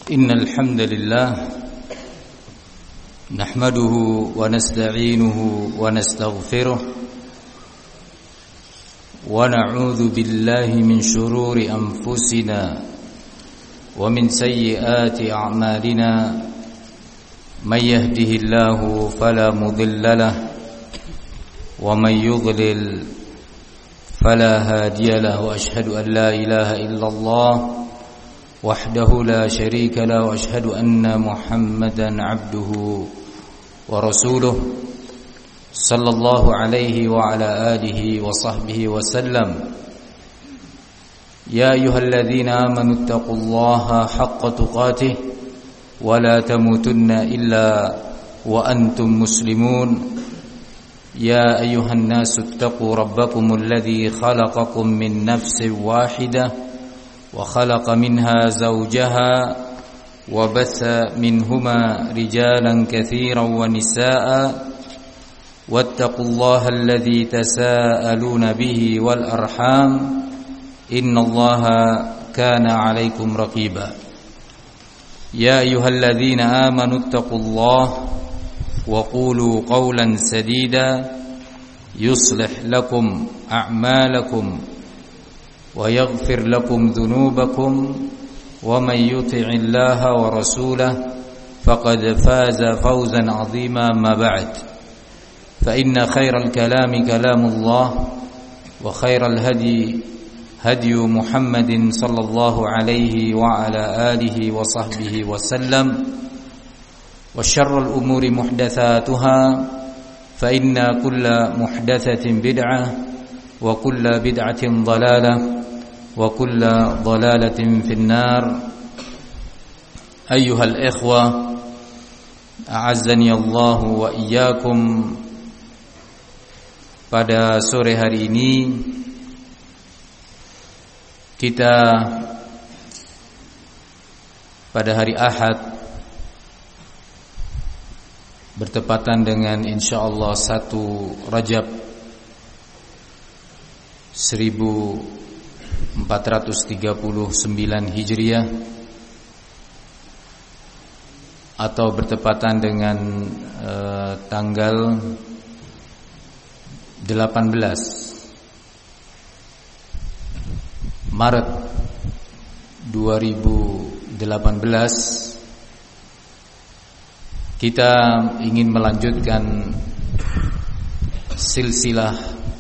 إن الحمد لله نحمده ونستعينه ونستغفره ونعوذ بالله من شرور أنفسنا ومن سيئات أعمالنا من يهده الله فلا مضل له ومن يضلل فلا هادي له وأشهد أن لا إله إلا الله وحده لا شريك له وأشهد أن محمدا عبده ورسوله صلى الله عليه وعلى آله وصحبه وسلم يا أيها الذين آمنوا اتقوا الله حق تقاته ولا تموتن إلا وأنتم مسلمون يا أيها الناس اتقوا ربكم الذي خلقكم من نفس واحدة وخلق منها زوجها وبث منهما رجالا كثيرا ونساء واتقوا الله الذي تساءلون به والأرحام إن الله كان عليكم رقيبا يا أيها الذين آمنوا اتقوا الله وقولوا قولا سديدا يصلح لكم أعمالكم ويغفر لكم ذنوبكم ومن يطع الله ورسوله فقد فاز فوزا عظيما ما بعد فإن خير الكلام كلام الله وخير الهدي هدي محمد صلى الله عليه وعلى آله وصحبه وسلم وشر الأمور محدثاتها فإن كل محدثة بدعة وكل بدعة ضلالة وكل ضلالة في النار أيها الإخوة أعزني الله وإياكم. Pada sore hari ini kita pada hari Ahad bertepatan dengan insyaallah 1 Rajab 1439 Hijriah atau bertepatan dengan tanggal 18 Maret 2018. Kita ingin melanjutkan silsilah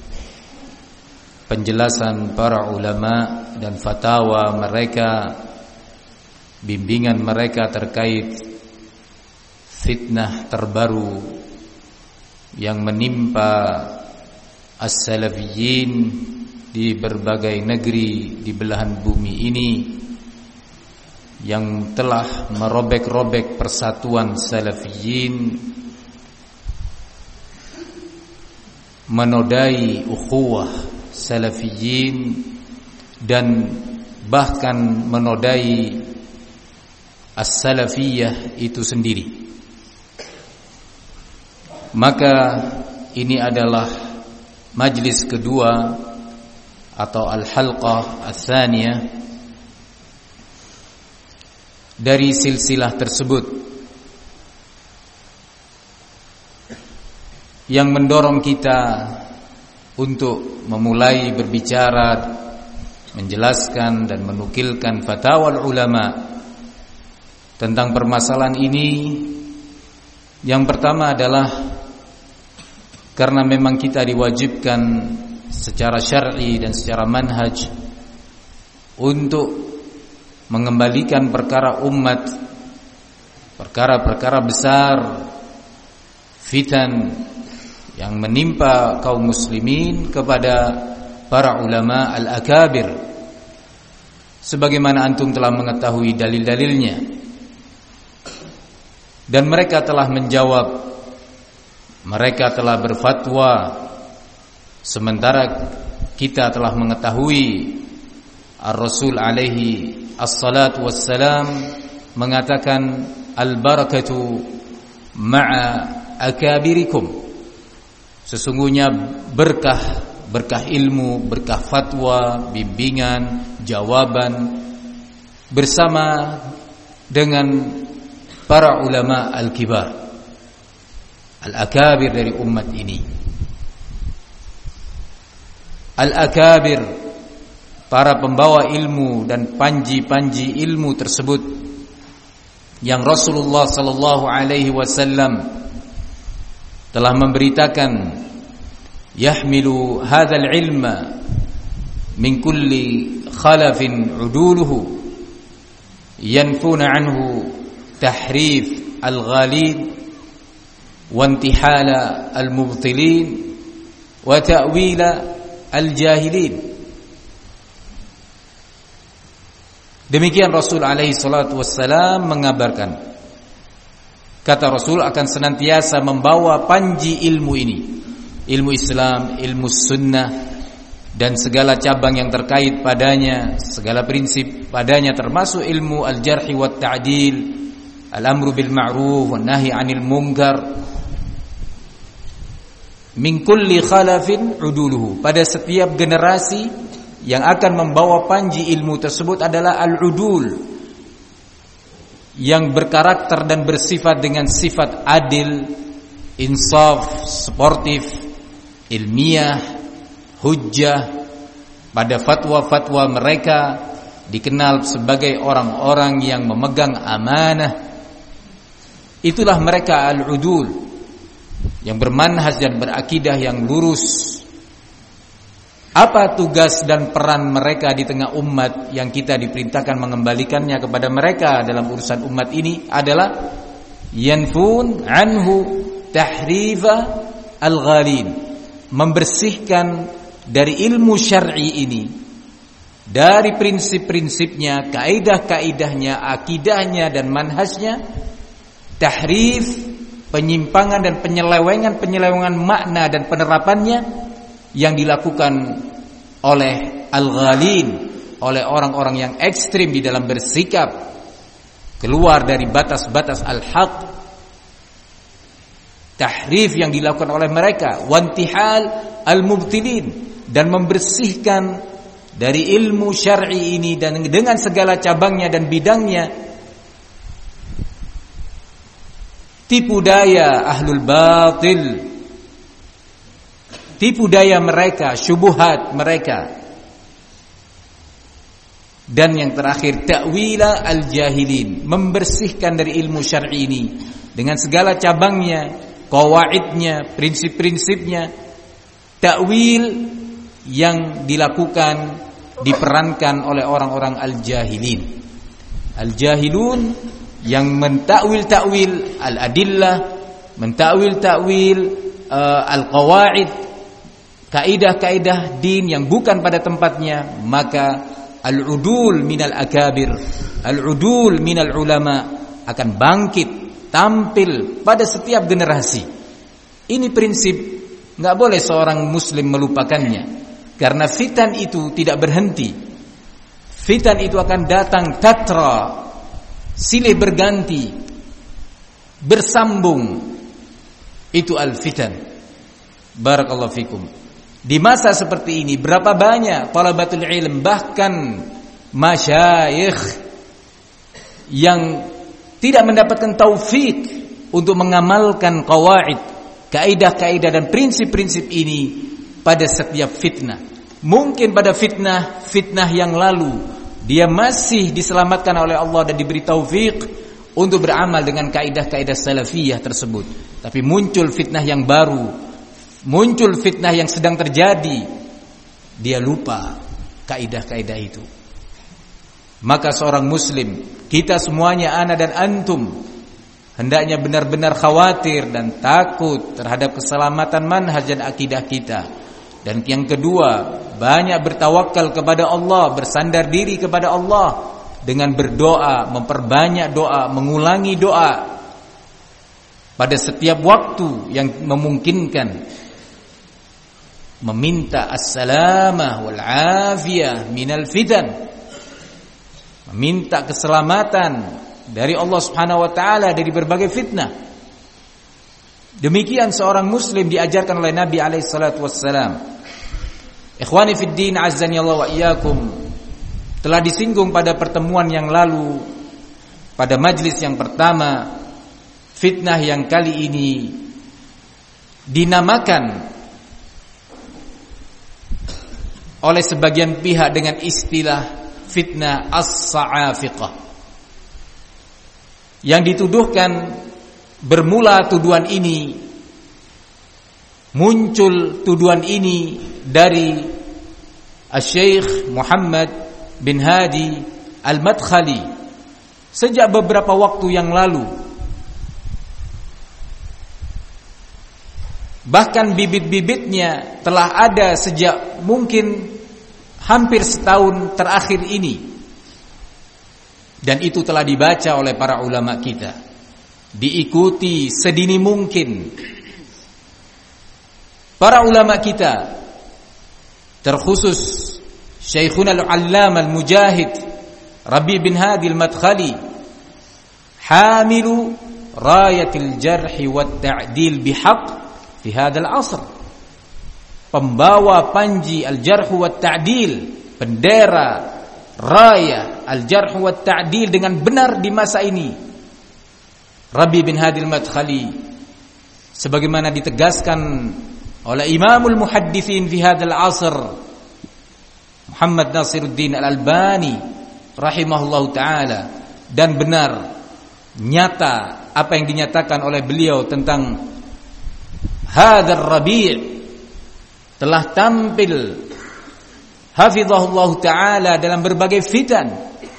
penjelasan para ulama dan fatwa mereka, bimbingan mereka terkait fitnah terbaru yang menimpa as-salafiyyin di berbagai negeri di belahan bumi ini, yang telah merobek-robek persatuan salafiyyin, menodai ukhuwah salafiyyin, dan bahkan menodai as-salafiyah itu sendiri. Maka ini adalah majlis kedua atau al-halqah ats-tsaniyah dari silsilah tersebut, yang mendorong kita untuk memulai berbicara, menjelaskan dan menukilkan fatwa ulama tentang permasalahan ini. Yang pertama adalah karena memang kita diwajibkan secara syar'i dan secara manhaj untuk mengembalikan perkara umat, perkara-perkara besar, fitan yang menimpa kaum muslimin kepada para ulama al-akabir, sebagaimana antum telah mengetahui dalil-dalilnya, dan mereka telah menjawab, mereka telah berfatwa, sementara kita telah mengetahui Ar-Rasul alaihi as-salatu wassalam mengatakan al-barakatu ma'a akabirikum, sesungguhnya berkah ilmu, berkah fatwa, bimbingan, jawaban bersama dengan para ulama al-kibar, al-akabir dari umat ini. Al-akabir, para pembawa ilmu dan panji-panji ilmu tersebut yang Rasulullah sallallahu alaihi wasallam telah memberitakan, yahmilu hadzal ilma min kulli khalafin uduluhu yanfuna anhu tahrif al-ghalid wa intihala al-mubtilin wa ta'wila al-jahilin. Demikian Rasul alaihi salatu wassalam mengabarkan. Kata Rasul akan senantiasa membawa panji ilmu ini, ilmu Islam, ilmu sunnah, dan segala cabang yang terkait padanya, segala prinsip padanya, termasuk ilmu al-jarhi wa ta'dil, al-amru bil ma'ruf wa nahi 'anil munkar, min kulli khalafin uduluhu. Pada setiap generasi yang akan membawa panji ilmu tersebut adalah al-udul, yang berkarakter dan bersifat dengan sifat adil, insaf, sportif, ilmiah, hujjah. Pada fatwa-fatwa mereka dikenal sebagai orang-orang yang memegang amanah. Itulah mereka al-udul, yang bermanhaj dan berakidah yang lurus. Apa tugas dan peran mereka di tengah umat yang kita diperintahkan mengembalikannya kepada mereka dalam urusan umat ini adalah yanfun anhu tahrifa al-ghalin, membersihkan dari ilmu syar'i ini, dari prinsip-prinsipnya, kaidah-kaidahnya, akidahnya dan manhajnya, tahrif, penyimpangan dan penyelewengan makna dan penerapannya yang dilakukan oleh al-ghalin, oleh orang-orang yang ekstrim di dalam bersikap keluar dari batas-batas al-haq. Tahrif yang dilakukan oleh mereka, wantihal al-mubtilin, dan membersihkan dari ilmu syar'i ini dan dengan segala cabangnya dan bidangnya, tipu daya ahlul batil, tipu daya mereka, syubhat mereka. Dan yang terakhir, ta'wila al-jahilin, membersihkan dari ilmu syar'i ini dengan segala cabangnya, qawaidnya, prinsip-prinsipnya. Ta'wil yang dilakukan, diperankan oleh orang-orang al-jahilin. Al-jahilun yang mentakwil-takwil al-adillah, mentakwil-takwil al-qawaid, kaidah-kaidah din yang bukan pada tempatnya. Maka al-udul minal akabir, al-udul minal ulama akan bangkit, tampil pada setiap generasi. Ini prinsip, enggak boleh seorang muslim melupakannya, karena fitan itu tidak berhenti. Fitan itu akan datang tatra, silih berganti, bersambung. Itu al-fitan. Barakallahu fikum. Di masa seperti ini, berapa banyak talabatul ilm, bahkan masyayikh yang tidak mendapatkan taufik untuk mengamalkan qawaid, kaidah-kaidah dan prinsip-prinsip ini pada setiap fitnah. Mungkin pada fitnah yang lalu dia masih diselamatkan oleh Allah dan diberi taufik untuk beramal dengan kaidah-kaidah salafiyah tersebut. Tapi muncul fitnah yang baru, muncul fitnah yang sedang terjadi, dia lupa kaidah-kaidah itu. Maka seorang muslim, kita semuanya, ana dan antum, hendaknya benar-benar khawatir dan takut terhadap keselamatan manhaj dan akidah kita. Dan yang kedua, banyak bertawakal kepada Allah, bersandar diri kepada Allah dengan berdoa, memperbanyak doa, mengulangi doa pada setiap waktu yang memungkinkan, meminta as-salamah wal afiyah minal fitan, meminta keselamatan dari Allah Subhanahu wa taala dari berbagai fitnah. Demikian seorang muslim diajarkan oleh Nabi alaihi salatu wassalam. Ikhwani fid din, azzani Allah wa iyyakum. Telah disinggung pada pertemuan yang lalu pada majlis yang pertama, fitnah yang kali ini dinamakan oleh sebagian pihak dengan istilah fitnah as-sa'afiqah, yang dituduhkan bermula muncul tuduhan ini dari Syekh Muhammad bin Hadi Al-Madkhali sejak beberapa waktu yang lalu. Bahkan bibit-bibitnya telah ada sejak mungkin hampir setahun terakhir ini, dan itu telah dibaca oleh para ulama kita, diikuti sedini mungkin. Para ulama kita, terkhusus Syekhuna al-Allama al-Mujahid Rabi bin Hadi al-Madkhali, hamilu rayatil jarhi wat ta'dil bihaq fi hadzal asr, pembawa panji al-jarh wat ta'dil, bendera raya al-jarh wat ta'dil dengan benar di masa ini. Rabi bin Hadi al-Madkhali, sebagaimana ditegaskan oleh Imamul Muhadditsin fi hadzal asr Muhammad Nasiruddin Al-Albani rahimahullahu taala, dan benar nyata apa yang dinyatakan oleh beliau tentang hadzal Rabi', telah tampil hafizahullahu taala dalam berbagai fitan.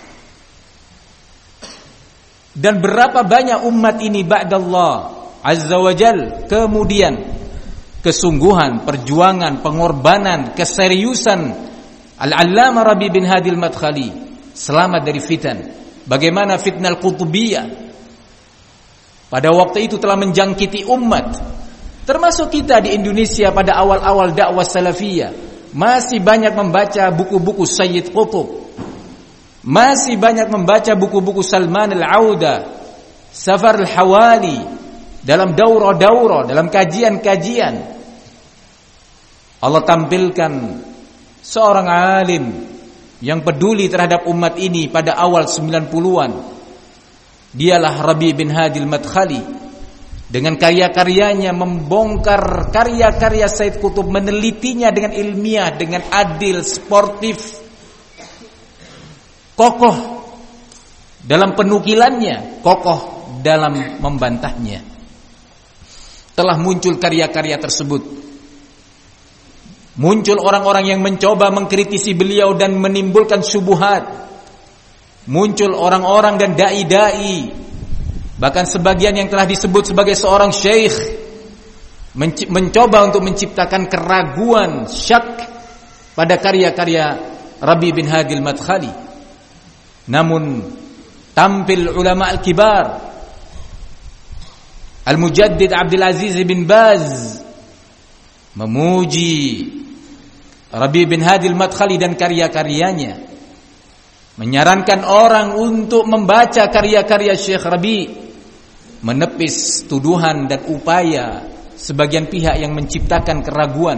Dan berapa banyak umat ini ba'dallah azza wa jal kemudian kesungguhan, perjuangan, pengorbanan, keseriusan Al-Allama Rabi bin Hadi al-Madkhali selamat dari fitan. Bagaimana fitnah al-Qutubiyah pada waktu itu telah menjangkiti umat, termasuk kita di Indonesia pada awal-awal dakwah salafiyah. Masih banyak membaca buku-buku Sayyid Qutb, masih banyak membaca buku-buku Salman al-Auda, Safar al-Hawali, dalam daurah-daurah, dalam kajian-kajian. Allah tampilkan seorang alim yang peduli terhadap umat ini pada awal 90-an. Dialah Rabi bin Hadi al-Madkhali. Dengan karya-karyanya membongkar karya-karya Sayyid Qutb, menelitinya dengan ilmiah, dengan adil, sportif, kokoh dalam penukilannya, kokoh dalam membantahnya. Telah muncul karya-karya tersebut. Muncul orang-orang yang mencoba mengkritisi beliau dan menimbulkan syubhat. Muncul orang-orang dan dai-dai, bahkan sebagian yang telah disebut sebagai seorang syekh, mencoba untuk menciptakan keraguan, syak pada karya-karya Rabi bin Hadi al-Madkhali. Namun tampil ulama al-kibar, Al-Mujaddid Abdul Aziz bin Baz, memuji Rabi bin Hadi al-Madkhali dan karya-karyanya, menyarankan orang untuk membaca karya-karya Syekh Rabi, menepis tuduhan dan upaya sebagian pihak yang menciptakan keraguan.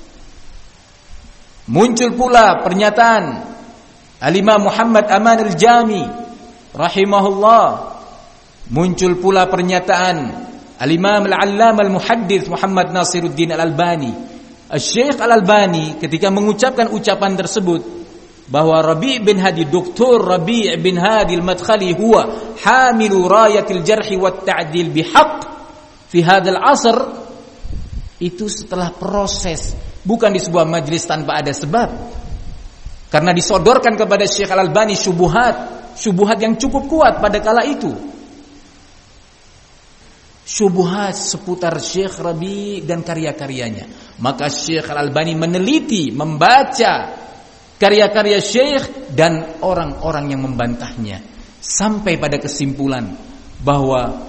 Muncul pula pernyataan Al-Imam Muhammad Aman al-Jami rahimahullah. Muncul pula pernyataan Al-Imam Al-Allama Al-Muhaddits Muhammad Nasiruddin Al-Albani. Syekh Al-Albani ketika mengucapkan ucapan tersebut bahwa Rabi' bin Hadi, Dr. Rabi' bin Hadi al-Madkhali huwa hamilu rayatil jarhi wat ta'dil bihaq fi hadzal asr, itu setelah proses, bukan di sebuah majlis tanpa ada sebab. Karena disodorkan kepada Syekh Al-Albani syubhat yang cukup kuat pada kala itu. Syubhat seputar Syekh Rabi' dan karya-karyanya. Maka Syekh Al-Albani meneliti, membaca karya-karya Syekh dan orang-orang yang membantahnya, sampai pada kesimpulan bahwa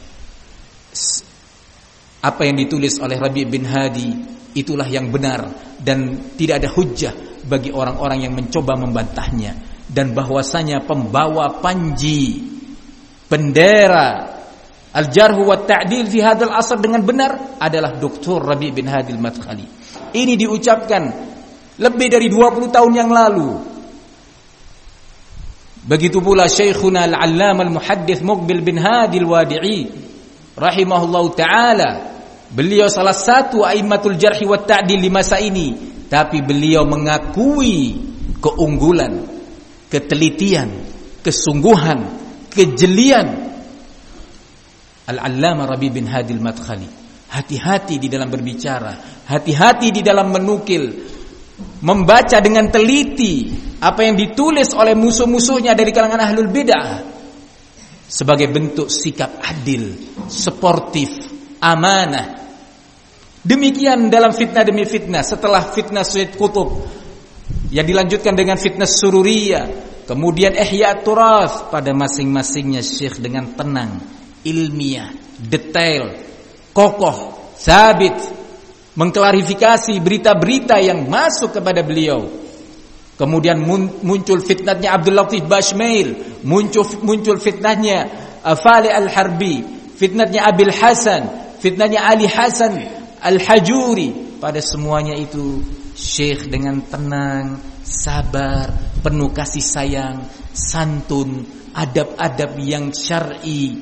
apa yang ditulis oleh Rabi' bin Hadi itulah yang benar dan tidak ada hujjah bagi orang-orang yang mencoba membantahnya, dan bahwasanya pembawa panji bendera al-jarh wa ta'dil fi hadzal asr dengan benar adalah Dr. Rabi' bin Hadi al-Madkhali. Ini diucapkan lebih dari 20 tahun yang lalu. Begitu pula Syekhuna Al-Allamah Al-Muhaddits Muqbil bin Hadi Al-Wadi'i rahimahullahu taala. Beliau salah satu a'immatul jarh wa ta'dil di masa ini, tapi beliau mengakui keunggulan, ketelitian, kesungguhan, kejelian Al-Allamah Rabi' bin Hadi Al-Madkhali. Hati-hati di dalam berbicara, hati-hati di dalam menukil, membaca dengan teliti apa yang ditulis oleh musuh-musuhnya dari kalangan ahlul bid'ah sebagai bentuk sikap adil, sportif, amanah. Demikian dalam fitnah demi fitnah. Setelah fitnah Sayyid Qutb yang dilanjutkan dengan fitnah Sururiyah, kemudian Ihya Turath, pada masing-masingnya Syekh dengan tenang, ilmiah, detail, kokoh, sabit mengklarifikasi berita-berita yang masuk kepada beliau. Kemudian muncul fitnahnya Abdul Latif Bashmail, muncul fitnahnya Fali Al-Harbi, fitnahnya Abil Hasan, fitnahnya Ali Hasan Al-Hajuri. Pada semuanya itu Syekh dengan tenang, sabar, penuh kasih sayang, santun, adab-adab yang syar'i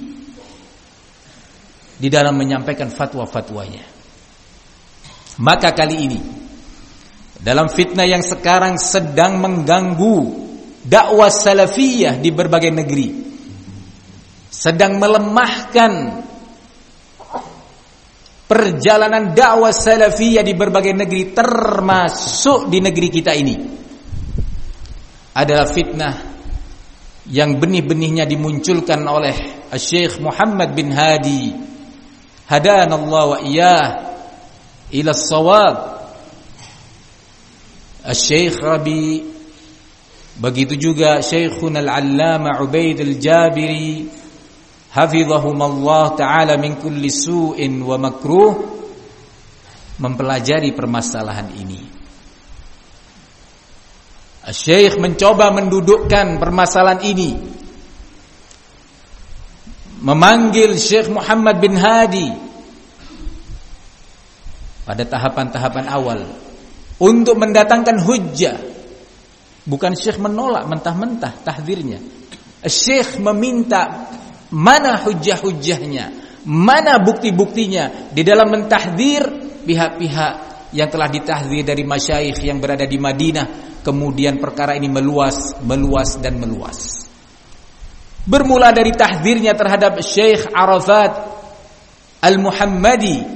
di dalam menyampaikan fatwa-fatwanya. Maka kali ini dalam fitnah yang sekarang sedang mengganggu dakwah salafiyah di berbagai negeri, sedang melemahkan perjalanan dakwah salafiyah di berbagai negeri, termasuk di negeri kita ini, adalah fitnah yang benih-benihnya dimunculkan oleh Syekh Muhammad bin Hadi, hadanallahu wa iyah ila as-shawab, Syekh Rabi', begitu juga Syekhuna Al-Allamah Ubaid Al-Jabiri hafizahumallah ta'ala min kulli su'in wa makruh, mempelajari permasalahan ini. Syekh mencoba mendudukkan permasalahan ini, memanggil Syekh Muhammad bin Hadi pada tahapan-tahapan awal untuk mendatangkan hujjah. Bukan Syekh menolak mentah-mentah tahdzirnya. Syekh meminta mana hujjah-hujjahnya, mana bukti-buktinya di dalam mentahdzir pihak-pihak yang telah ditahdzir dari masyayikh yang berada di Madinah. Kemudian perkara ini meluas dan meluas. Bermula dari tahdzirnya terhadap Syekh Arafat Al-Muhammadi,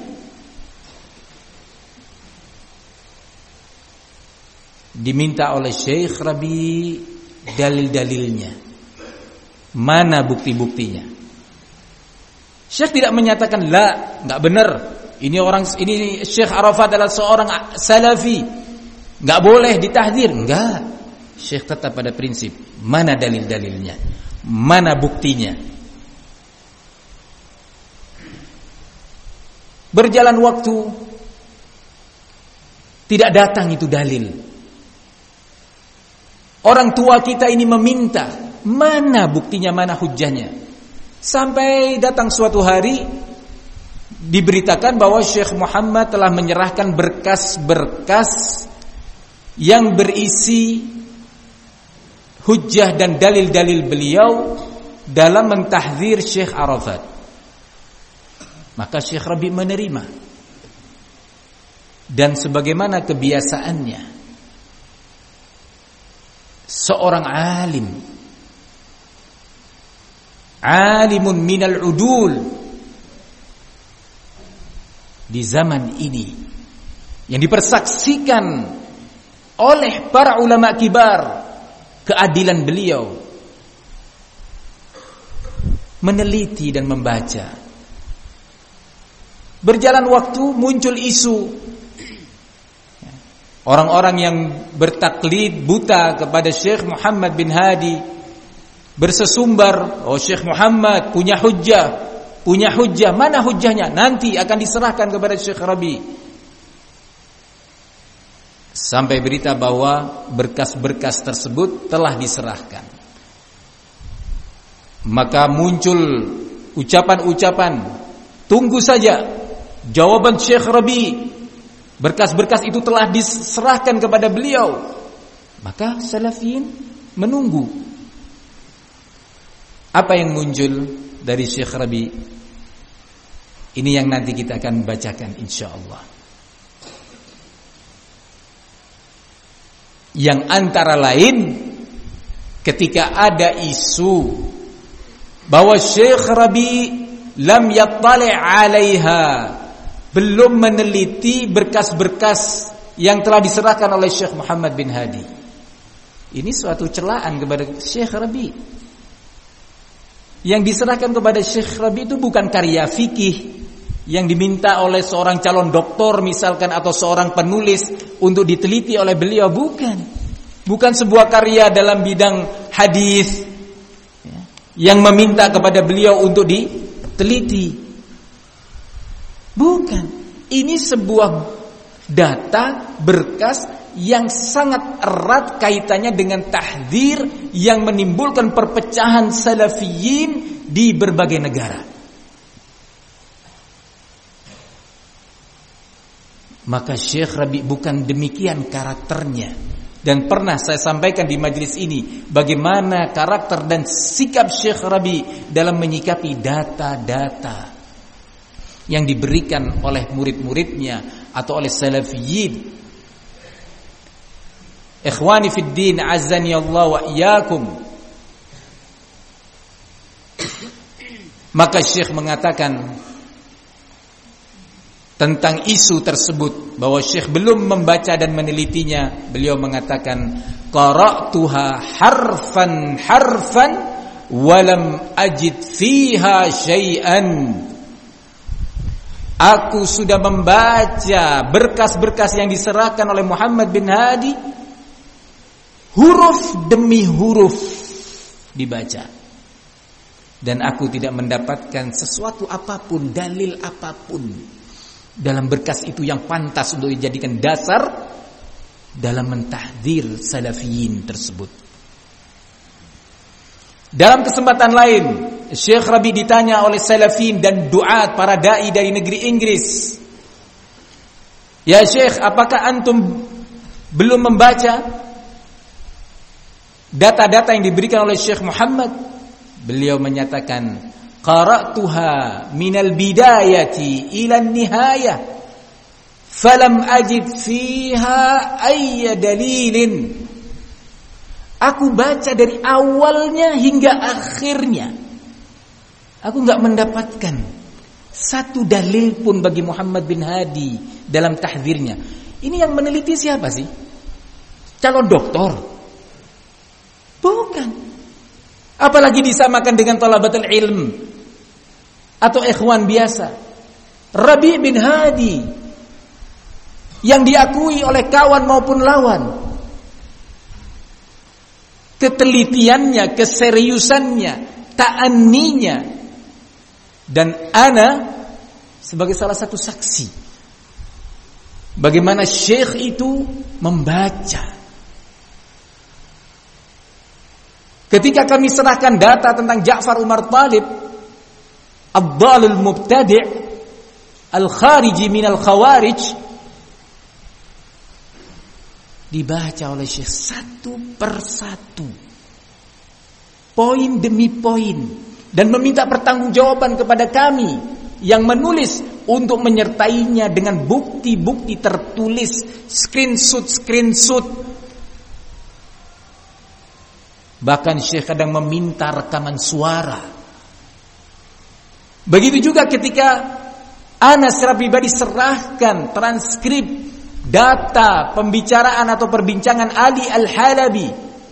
diminta oleh Syekh Rabi' dalil-dalilnya, mana bukti-buktinya. Syekh tidak menyatakan enggak benar, ini Syekh Arafat adalah seorang salafi, enggak boleh ditahdzir. Enggak. Syekh tetap pada prinsip, mana dalil-dalilnya, mana buktinya. Berjalan waktu, tidak datang itu dalil. Orang tua kita ini meminta, mana buktinya, mana hujjahnya. Sampai datang suatu hari diberitakan bahwa Syekh Muhammad telah menyerahkan berkas-berkas yang berisi hujjah dan dalil-dalil beliau dalam mentahdzir Syekh Arafat. Maka Syekh Rabi' menerima. Dan sebagaimana kebiasaannya seorang alimun minal udul di zaman ini, yang dipersaksikan oleh para ulama kibar keadilan beliau, meneliti dan membaca. Berjalan waktu, muncul isu orang-orang yang bertaklid buta kepada Syekh Muhammad bin Hadi, bersesumbar, oh Syekh Muhammad punya hujjah, mana hujjahnya? Nanti akan diserahkan kepada Syekh Rabi'. Sampai berita bahwa berkas-berkas tersebut telah diserahkan. Maka muncul ucapan-ucapan, tunggu saja jawaban Syekh Rabi'. Berkas-berkas itu telah diserahkan kepada beliau. Maka salafiyin menunggu Apa yang muncul dari Syekh Rabi? Ini yang nanti kita akan bacakan insyaallah. Yang antara lain ketika ada isu bahwa Syekh Rabi lam yattali' 'alaiha, belum meneliti berkas-berkas yang telah diserahkan oleh Syekh Muhammad bin Hadi. Ini suatu celaan kepada Syekh Rabi. Yang diserahkan kepada Syekh Rabi itu bukan karya fikih yang diminta oleh seorang calon doktor misalkan atau seorang penulis untuk diteliti oleh beliau, bukan sebuah karya dalam bidang hadis yang meminta kepada beliau untuk diteliti, bukan. Ini sebuah data berkas yang sangat erat kaitannya dengan tahdzir yang menimbulkan perpecahan salafiyin di berbagai negara. Maka Syekh Rabi bukan demikian karakternya. Dan pernah saya sampaikan di majelis ini bagaimana karakter dan sikap Syekh Rabi dalam menyikapi data-data yang diberikan oleh murid-muridnya atau oleh salafiyin. Ikhwani fid din, azani Allah wa iyyakum. Maka Syekh mengatakan tentang isu tersebut bahwa Syekh belum membaca dan menelitinya. Beliau mengatakan qara'tuha harfan walam ajid fiha syai'an. Aku sudah membaca berkas-berkas yang diserahkan oleh Muhammad bin Hadi, huruf demi huruf dibaca, dan aku tidak mendapatkan sesuatu apapun, dalil apapun dalam berkas itu yang pantas untuk dijadikan dasar dalam mentahdzir salafiyin tersebut. Dalam kesempatan lain, Syekh Rabi ditanya oleh salafiyin dan duat, para dai dari negeri Inggris, "Ya Syekh, apakah antum belum membaca data-data yang diberikan oleh Syekh Muhammad?" Beliau menyatakan, "Qara'tuha minal bidayati ila nihayah falam ajid fiha ayya dalilin." Aku baca dari awalnya hingga akhirnya, aku enggak mendapatkan satu dalil pun bagi Muhammad bin Hadi dalam tahdzirnya. Ini yang meneliti siapa sih? Calon doktor? Bukan. Apalagi disamakan dengan talabatul ilm atau ikhwan biasa. Rabi bin Hadi yang diakui oleh kawan maupun lawan, ketelitiannya, keseriusannya, ta'anninya, dan ana sebagai salah satu saksi bagaimana Syekh itu membaca. Ketika kami serahkan data tentang Ja'far Umar Talib, ad-dhalul mubtadi' al-khariji minal khawarij, dibaca oleh Syekh satu persatu, poin demi poin, dan meminta pertanggungjawaban kepada kami yang menulis untuk menyertainya dengan bukti-bukti tertulis, screenshot. Bahkan Syekh kadang meminta rekaman suara. Begitu juga ketika ana secara pribadi serahkan transkrip data pembicaraan atau perbincangan Ali Al-Halabi,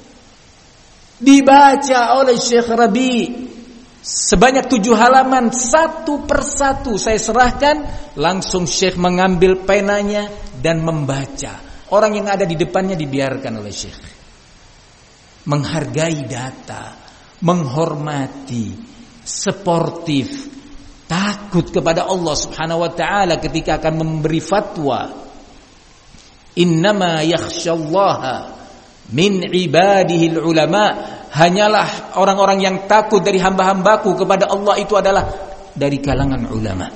dibaca oleh Syekh Rabi sebanyak 7 halaman, satu persatu saya serahkan. Langsung Syekh mengambil penanya dan membaca. Orang yang ada di depannya dibiarkan oleh Syekh. Menghargai data, menghormati, sportif, takut kepada Allah Subhanahu wa taala ketika akan memberi fatwa. Innama yakhsyallaha min ibadihi ulama. Hanyalah orang-orang yang takut dari hamba-hambaku kepada Allah itu adalah dari kalangan ulama.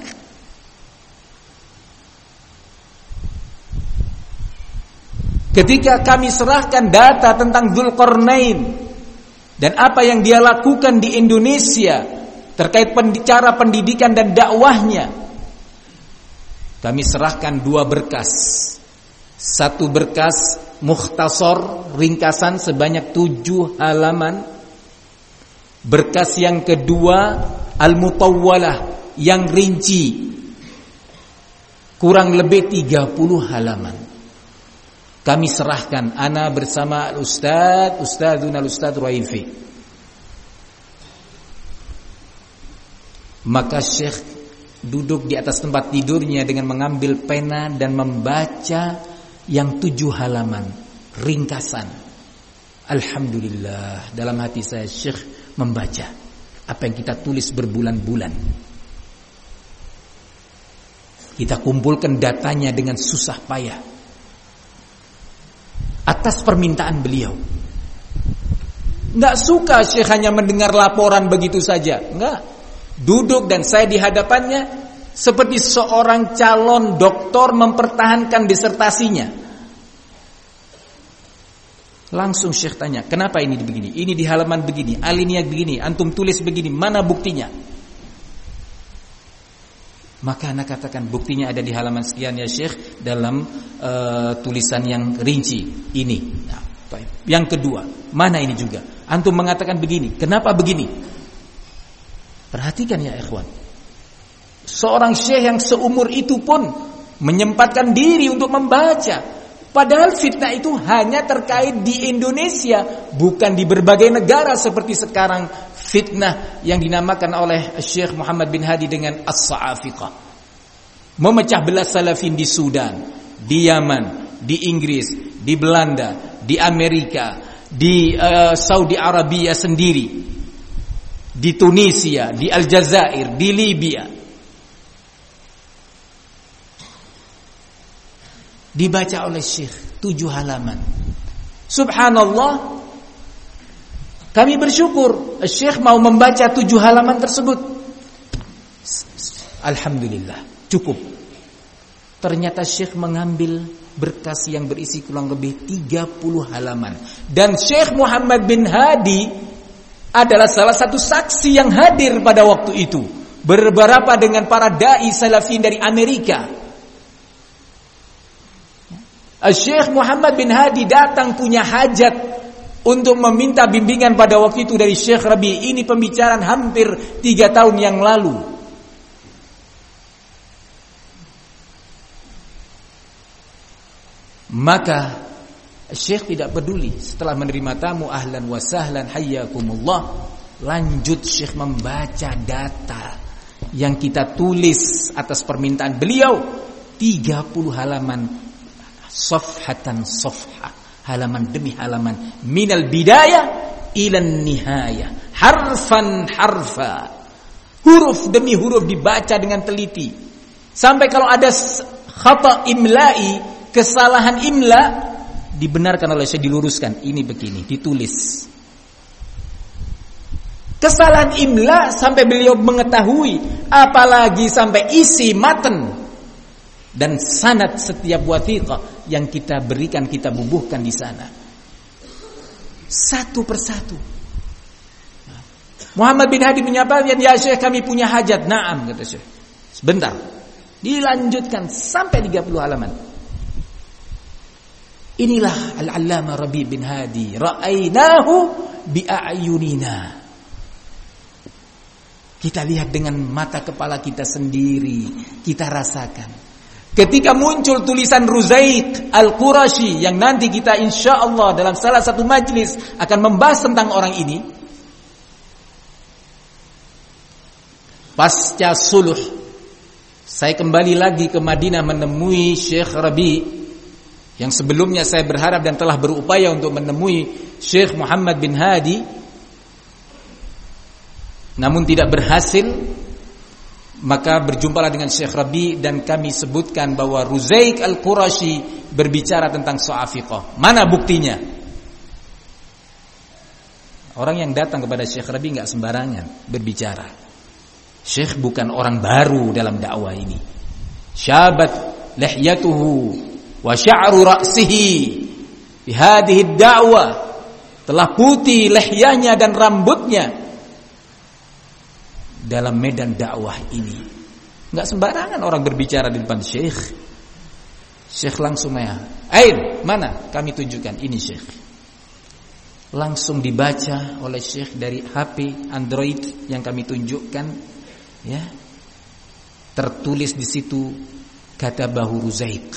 Ketika kami serahkan data tentang Dzulqarnain dan apa yang dia lakukan di Indonesia terkait cara pendidikan dan dakwahnya, kami serahkan 2 berkas. 1 berkas mukhtasar, ringkasan sebanyak 7 halaman. Berkas yang kedua al-mutawwalah, yang rinci, kurang lebih 30 halaman. Kami serahkan, ana bersama Ustadzuna Ustadz Raifi. Maka Syekh duduk di atas tempat tidurnya dengan mengambil pena dan membaca yang 7 halaman ringkasan. Alhamdulillah, dalam hati saya Syekh membaca apa yang kita tulis berbulan-bulan. Kita kumpulkan datanya dengan susah payah atas permintaan beliau. Enggak suka Syekh hanya mendengar laporan begitu saja. Enggak. Duduk dan saya di hadapannya seperti seorang calon doktor mempertahankan disertasinya. Langsung Syekh tanya, kenapa ini begini? Ini di halaman begini, alinea begini, antum tulis begini, mana buktinya? Maka anak katakan, buktinya ada di halaman sekian ya Syekh, dalam tulisan yang rinci ini. Nah, yang kedua, mana ini juga? Antum mengatakan begini, kenapa begini? Perhatikan ya ikhwan, seorang Syekh yang seumur itu pun menyempatkan diri untuk membaca. Padahal fitnah itu hanya terkait di Indonesia, bukan di berbagai negara seperti sekarang fitnah yang dinamakan oleh Syekh Muhammad bin Hadi dengan As-Sa'afiqah. Memecah belah salafin di Sudan, di Yaman, di Inggris, di Belanda, di Amerika, di Saudi Arabia sendiri, di Tunisia, di Aljazair, di Libya. Dibaca oleh Syekh 7 halaman. Subhanallah, kami bersyukur Syekh mau membaca 7 halaman tersebut. Alhamdulillah, cukup. Ternyata Syekh mengambil berkas yang berisi kurang lebih 30 halaman. Dan Syekh Muhammad bin Hadi adalah salah satu saksi yang hadir pada waktu itu, beberapa dengan para dai salafin dari Amerika. Syekh Muhammad bin Hadi datang punya hajat untuk meminta bimbingan pada waktu itu dari Syekh Rabi. Ini pembicaraan hampir 3 tahun yang lalu. Maka Syekh tidak peduli, setelah menerima tamu, ahlan wa sahlan, hayyakumullah, lanjut Syekh membaca data yang kita tulis atas permintaan beliau, 30 halaman, safhatan safha, halaman demi halaman, minal bidayah ilan nihayah, harfan harfa, huruf demi huruf dibaca dengan teliti, sampai kalau ada khata imla'i, kesalahan imla, dibenarkan oleh saya, diluruskan, ini begini, ditulis. Kesalahan imla sampai beliau mengetahui, apalagi sampai isi matan dan sanad setiap wathiqah yang kita berikan, kita bubuhkan di sana, satu persatu. Muhammad bin Hadi menyapa, ya Syekh, kami punya hajat. Naam, kata Syekh. Sebentar, dilanjutkan sampai 30 halaman. Inilah Al-Allamah Rabi' bin Hadi, ra'ainahu bi'ayunina. Kita lihat dengan mata kepala kita sendiri, kita rasakan. Ketika muncul tulisan Ruzaiq Al-Qurashi yang nanti kita insyaallah dalam salah satu majlis akan membahas tentang orang ini, pasca suluh saya kembali lagi ke Madinah menemui Syekh Rabi', yang sebelumnya saya berharap dan telah berupaya untuk menemui Syekh Muhammad bin Hadi, namun tidak berhasil. Maka berjumpalah dengan Syekh Rabi' dan kami sebutkan bahwa Ruzaiq Al-Qurashi berbicara tentang Sa'afiqah. Mana buktinya? Orang yang datang kepada Syekh Rabi' enggak sembarangan berbicara. Syekh bukan orang baru dalam dakwah ini. Syabat lihyatuhu wa sya'ru ra'sihi fi hadhihi ad-da'wah. telah putih lehyanya dan rambutnya dalam medan dakwah ini. Enggak sembarangan orang berbicara di depan syekh. Syekh langsung mana? Kami tunjukkan ini syekh. Langsung dibaca oleh syekh dari HP Android yang kami tunjukkan, ya. Tertulis di situ kata Bahu Ruzaik.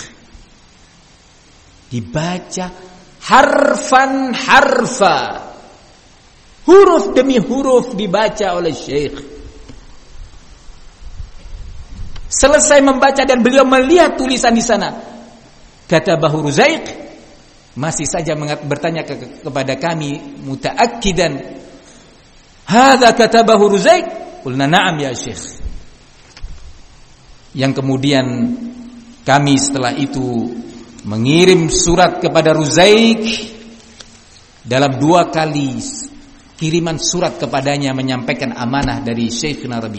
Dibaca harfan harfa, huruf demi huruf dibaca oleh syekh. Selesai membaca dan beliau melihat tulisan di sana kata Bahu Ruzaik, masih saja bertanya kepada kami mutaakkidan, hadza katabahu Ruzaik? Qulna na'am ya syekh. Yang kemudian kami setelah itu mengirim surat kepada Ruzaik. Dalam 2 kali kiriman surat kepadanya menyampaikan amanah dari Syekhna Rabi.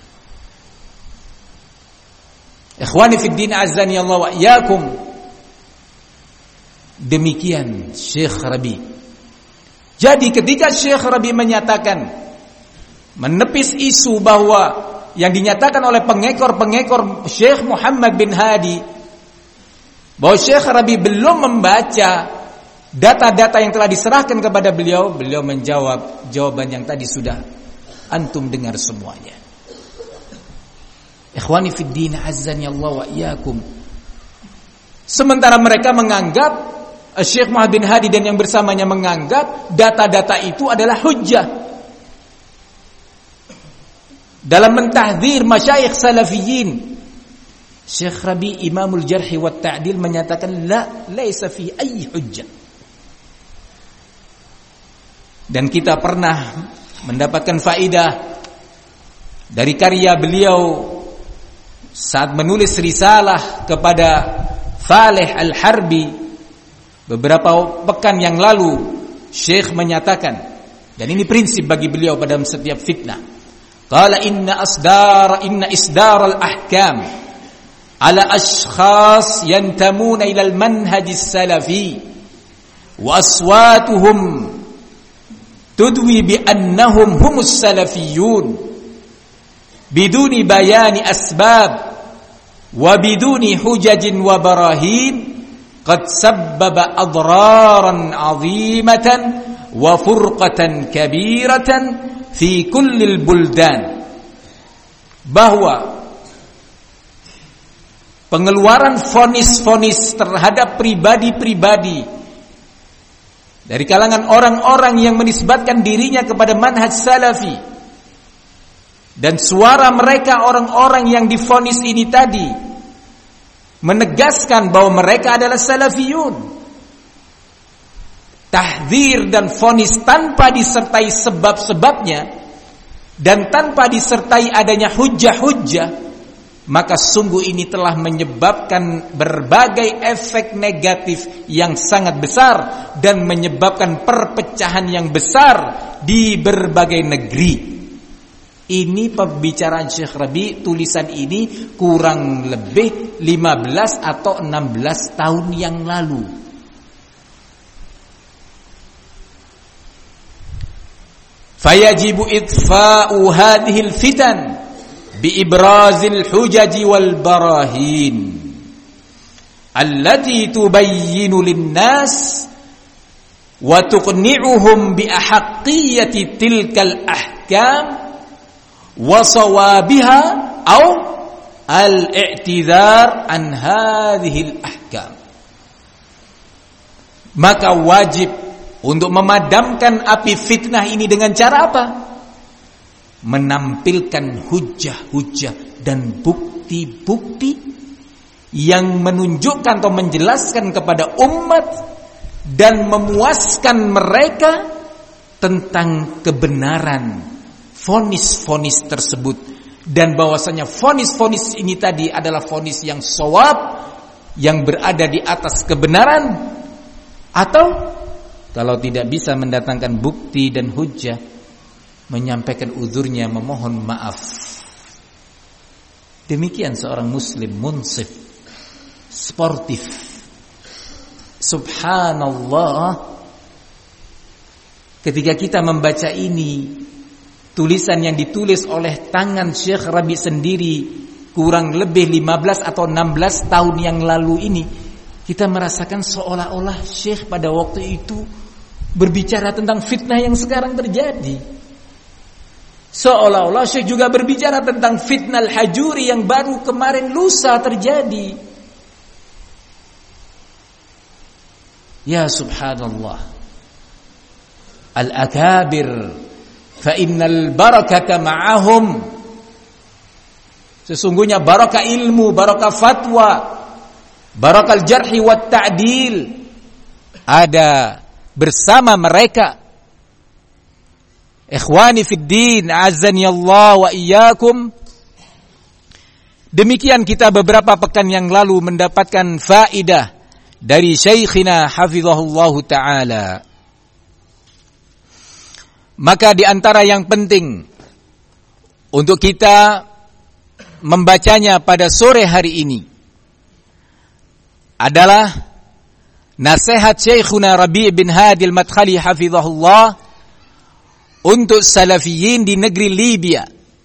Ikhwani fid din azzani Allah wa iyyakum. Demikian Syekh Rabi. Jadi ketika Syekh Rabi menyatakan, menepis isu bahwa yang dinyatakan oleh pengekor Syekh Muhammad bin Hadi, bahwa Syekh Rabi belum membaca data-data yang telah diserahkan kepada beliau, beliau menjawab jawaban yang tadi sudah antum dengar semuanya. Ikhwani fid din azzani Allah wa iyyakum. Sementara mereka menganggap, Syekh Muhammad bin Hadi dan yang bersamanya menganggap data-data itu adalah hujjah dalam mentahdzir masyayikh salafiyin. Syekh Rabi Imamul Jarh wa Ta'dil menyatakan laisa fi ayyi hujjah. Dan kita pernah mendapatkan faidah dari karya beliau saat menulis risalah kepada Falih Al-Harbi beberapa pekan yang lalu. Syekh menyatakan, dan ini prinsip bagi beliau pada setiap fitnah, qala inna isdar al-ahkam ala ashkhas yantamuna ila al-manhaj as-salafi wa aswatuhum tudwi bi annahum humus salafiyun biduni bayani asbab wa biduni hujajin wa barahin qad sabbaba adraran 'azimatan wa furqatan kabiratan fi kullil buldan. Bahwa pengeluaran vonis-vonis terhadap pribadi-pribadi dari kalangan orang-orang yang menisbatkan dirinya kepada manhaj salafi, dan suara mereka orang-orang yang divonis ini tadi menegaskan bahwa mereka adalah salafiyun. Tahdzir dan vonis tanpa disertai sebab-sebabnya dan tanpa disertai adanya hujjah-hujjah, maka sungguh ini telah menyebabkan berbagai efek negatif yang sangat besar dan menyebabkan perpecahan yang besar di berbagai negeri. Ini pembicaraan Syekh Rabi, tulisan ini kurang lebih 15 atau 16 tahun yang lalu. Fayajibu idfa'u hadhil fitan biibrazil hujaji wal barahin allati tubayyinu linnas wa tuqni'uhum bi ahaqqiyyati tilkal ahkam wa sawabiha aw al-i'tidhar an hadhil ahkam. Maka wajib untuk memadamkan api fitnah ini dengan cara apa? Menampilkan hujjah-hujjah dan bukti-bukti yang menunjukkan atau menjelaskan kepada umat dan memuaskan mereka tentang kebenaran vonis-vonis tersebut, dan bahwasanya vonis-vonis ini tadi adalah vonis yang shawab, yang berada di atas kebenaran, atau kalau tidak bisa mendatangkan bukti dan hujjah, menyampaikan uzurnya, memohon maaf. Demikian seorang muslim munsif, sportif. Subhanallah, ketika kita membaca ini, tulisan yang ditulis oleh tangan Syekh Rabi sendiri kurang lebih 15 atau 16 tahun yang lalu ini, kita merasakan seolah-olah Syekh pada waktu itu berbicara tentang fitnah yang sekarang terjadi. Seolah-olah Syekh juga berbicara tentang fitnah al-hajuri yang baru kemarin lusa terjadi. Ya subhanallah, al-akabir fa innal barakata ma'ahum. Sesungguhnya barakah ilmu, barakah fatwa, barakah al-jarhi wat ta'dil ada bersama mereka. Ikhwani fid din, a'azzani Allah wa iyyakum. Demikian kita beberapa pekan yang lalu mendapatkan faidah dari Syekhina hafizahullahu taala. Maka di antara yang penting untuk kita membacanya pada sore hari ini adalah nasihat Syekhuna Rabi' bin Hadi al-Madkhali hafizahullah untuk salafiyin di negeri Libya.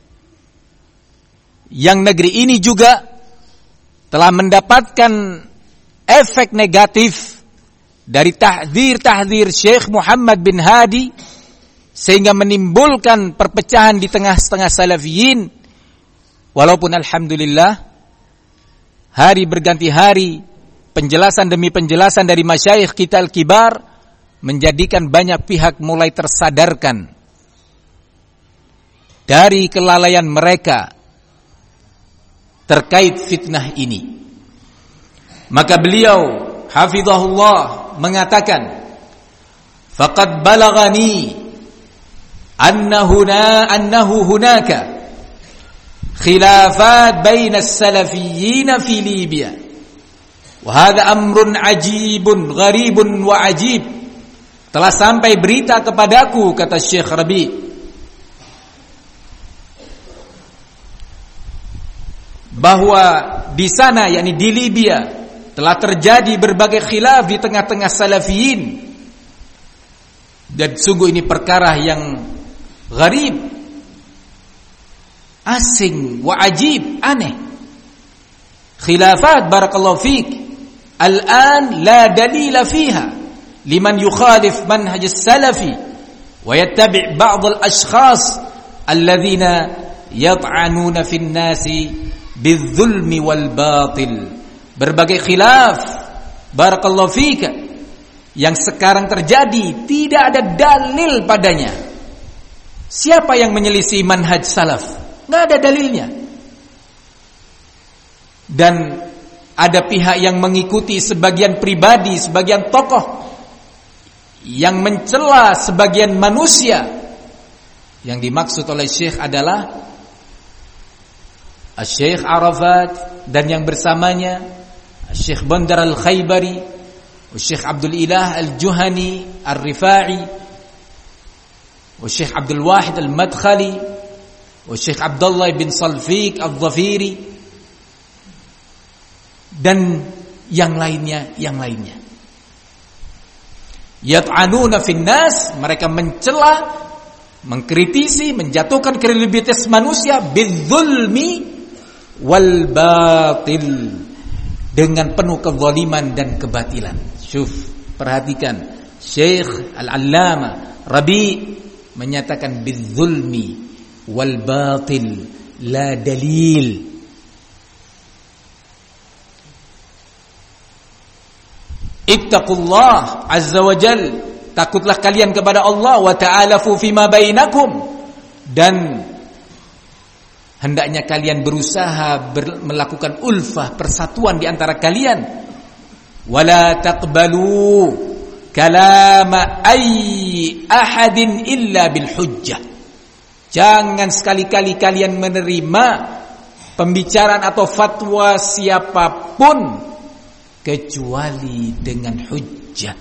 Yang negeri ini juga telah mendapatkan efek negatif dari tahdzir Syekh Muhammad bin Hadi, sehingga menimbulkan perpecahan di tengah-tengah salafiyin. Walaupun alhamdulillah hari berganti hari, penjelasan demi penjelasan dari masyayikh kita al-kibar menjadikan banyak pihak mulai tersadarkan dari kelalaian mereka terkait fitnah ini. Maka beliau hafizahullah mengatakan, faqad balagani annahu hunaka khilafat baina as-salafiyyin fi Libya wa hadha amrun ajibun gharibun wa ajib. Telah sampai berita kepadaku, kata Syekh Rabi', bahwa di sana, yakni di Libya, telah terjadi berbagai khilaf di tengah-tengah salafiyin. Dan sungguh ini perkara yang gharib, asing, wa ajib, aneh. Khilafat barakallahu fiik al-an la dalila fiha liman yukhalif manhaj as-salafi wa yattabi' ba'd al-ashkhas alladhina yat'anuna fi an-nasi bil-zulmi wal-batil. Berbagai khilaf barakallahu fiik yang sekarang terjadi tidak ada dalil padanya. Siapa yang menyelisih manhaj salaf? Enggak ada dalilnya. Dan ada pihak yang mengikuti sebagian pribadi, sebagian tokoh yang mencela sebagian manusia. Yang dimaksud oleh Syekh adalah Syekh Arafat dan yang bersamanya, Syekh Bandar Al-Khaybari, Syekh Abdul Ilah Al-Juhani Al-Rifa'i, Syekh Abdul Wahid Al-Madkhali, Syekh Abdullah bin Salfiq Al-Dhafiri, dan yang lainnya. Yat'anuna fin nas, mereka mencela, mengkritisi, menjatuhkan kredibilitas manusia bidzulmi wal batil, dengan penuh kezaliman dan kebatilan. Syuf, perhatikan, Syekh Al-Allama Rabi' menyatakan bidzulmi wal batil la dalil. Ittaqullah azza wa jal, takutlah kalian kepada Allah, wa ta'alafu fima bainakum, dan hendaknya kalian berusaha melakukan ulfah, persatuan di antara kalian. Wala taqbalu kalama ay ahadin illa bil hujjah. Jangan sekali-kali kalian menerima pembicaraan atau fatwa siapapun kecuali dengan hujjah.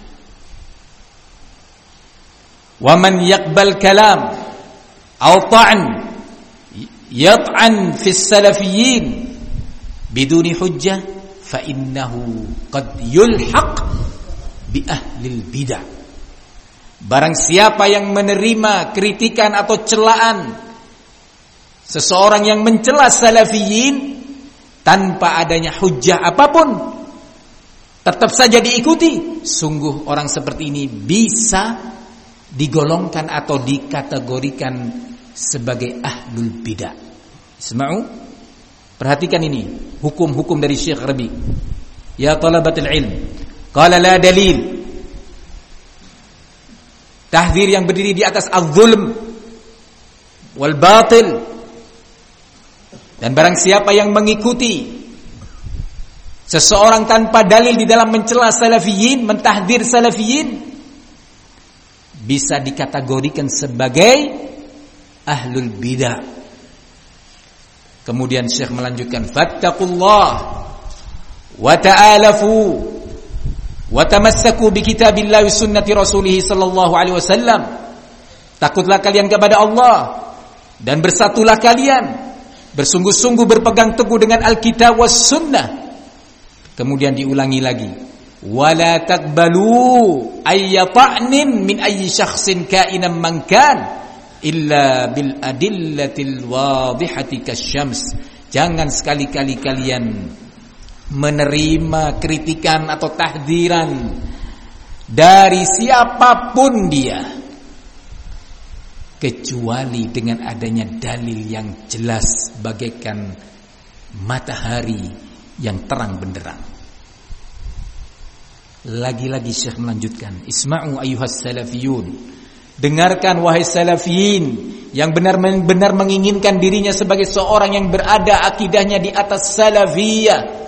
Wa man yaqbal kalam aw ta'n yat'an fi salafiyyin biduni hujjah fa innahu qad yulhaq bi ahli al-bid'ah. Barang siapa yang menerima kritikan atau celaan seseorang yang mencela salafiyin tanpa adanya hujjah apapun, tetap saja diikuti, sungguh orang seperti ini bisa digolongkan atau dikategorikan sebagai ahlul bidah. Isma'u, perhatikan ini hukum-hukum dari Syekh Rabi. Ya talabatul ilm, qala la dalil. Tahdzir yang berdiri di atas az-zulm wal batil. Dan barang siapa yang mengikuti seseorang tanpa dalil di dalam mencela salafiyin, mentahdzir salafiyin, bisa dikategorikan sebagai ahlul bidah. Kemudian Syekh melanjutkan, fattaqullah wa ta'alafu wa tamassaku bi kitabillahi wa sunnati rasulih sallallahu alaihi wasallam. Takutlah kalian kepada Allah dan bersatulah kalian, bersungguh-sungguh berpegang teguh dengan Alkitab was sunnah. Kemudian diulangi lagi, wala taqbalu ayyata'nin min ayyi syakhsin ka'inan man kan illa bil adillatil wadihati kasyams. Jangan sekali-kali kalian menerima kritikan atau tahdiran dari siapapun dia kecuali dengan adanya dalil yang jelas bagaikan matahari yang terang benderang. Lagi-lagi Syekh melanjutkan, isma'u ayyuhas salafiyun, dengarkan wahai salafiyin yang benar-benar menginginkan dirinya sebagai seorang yang berada akidahnya di atas salafiyah.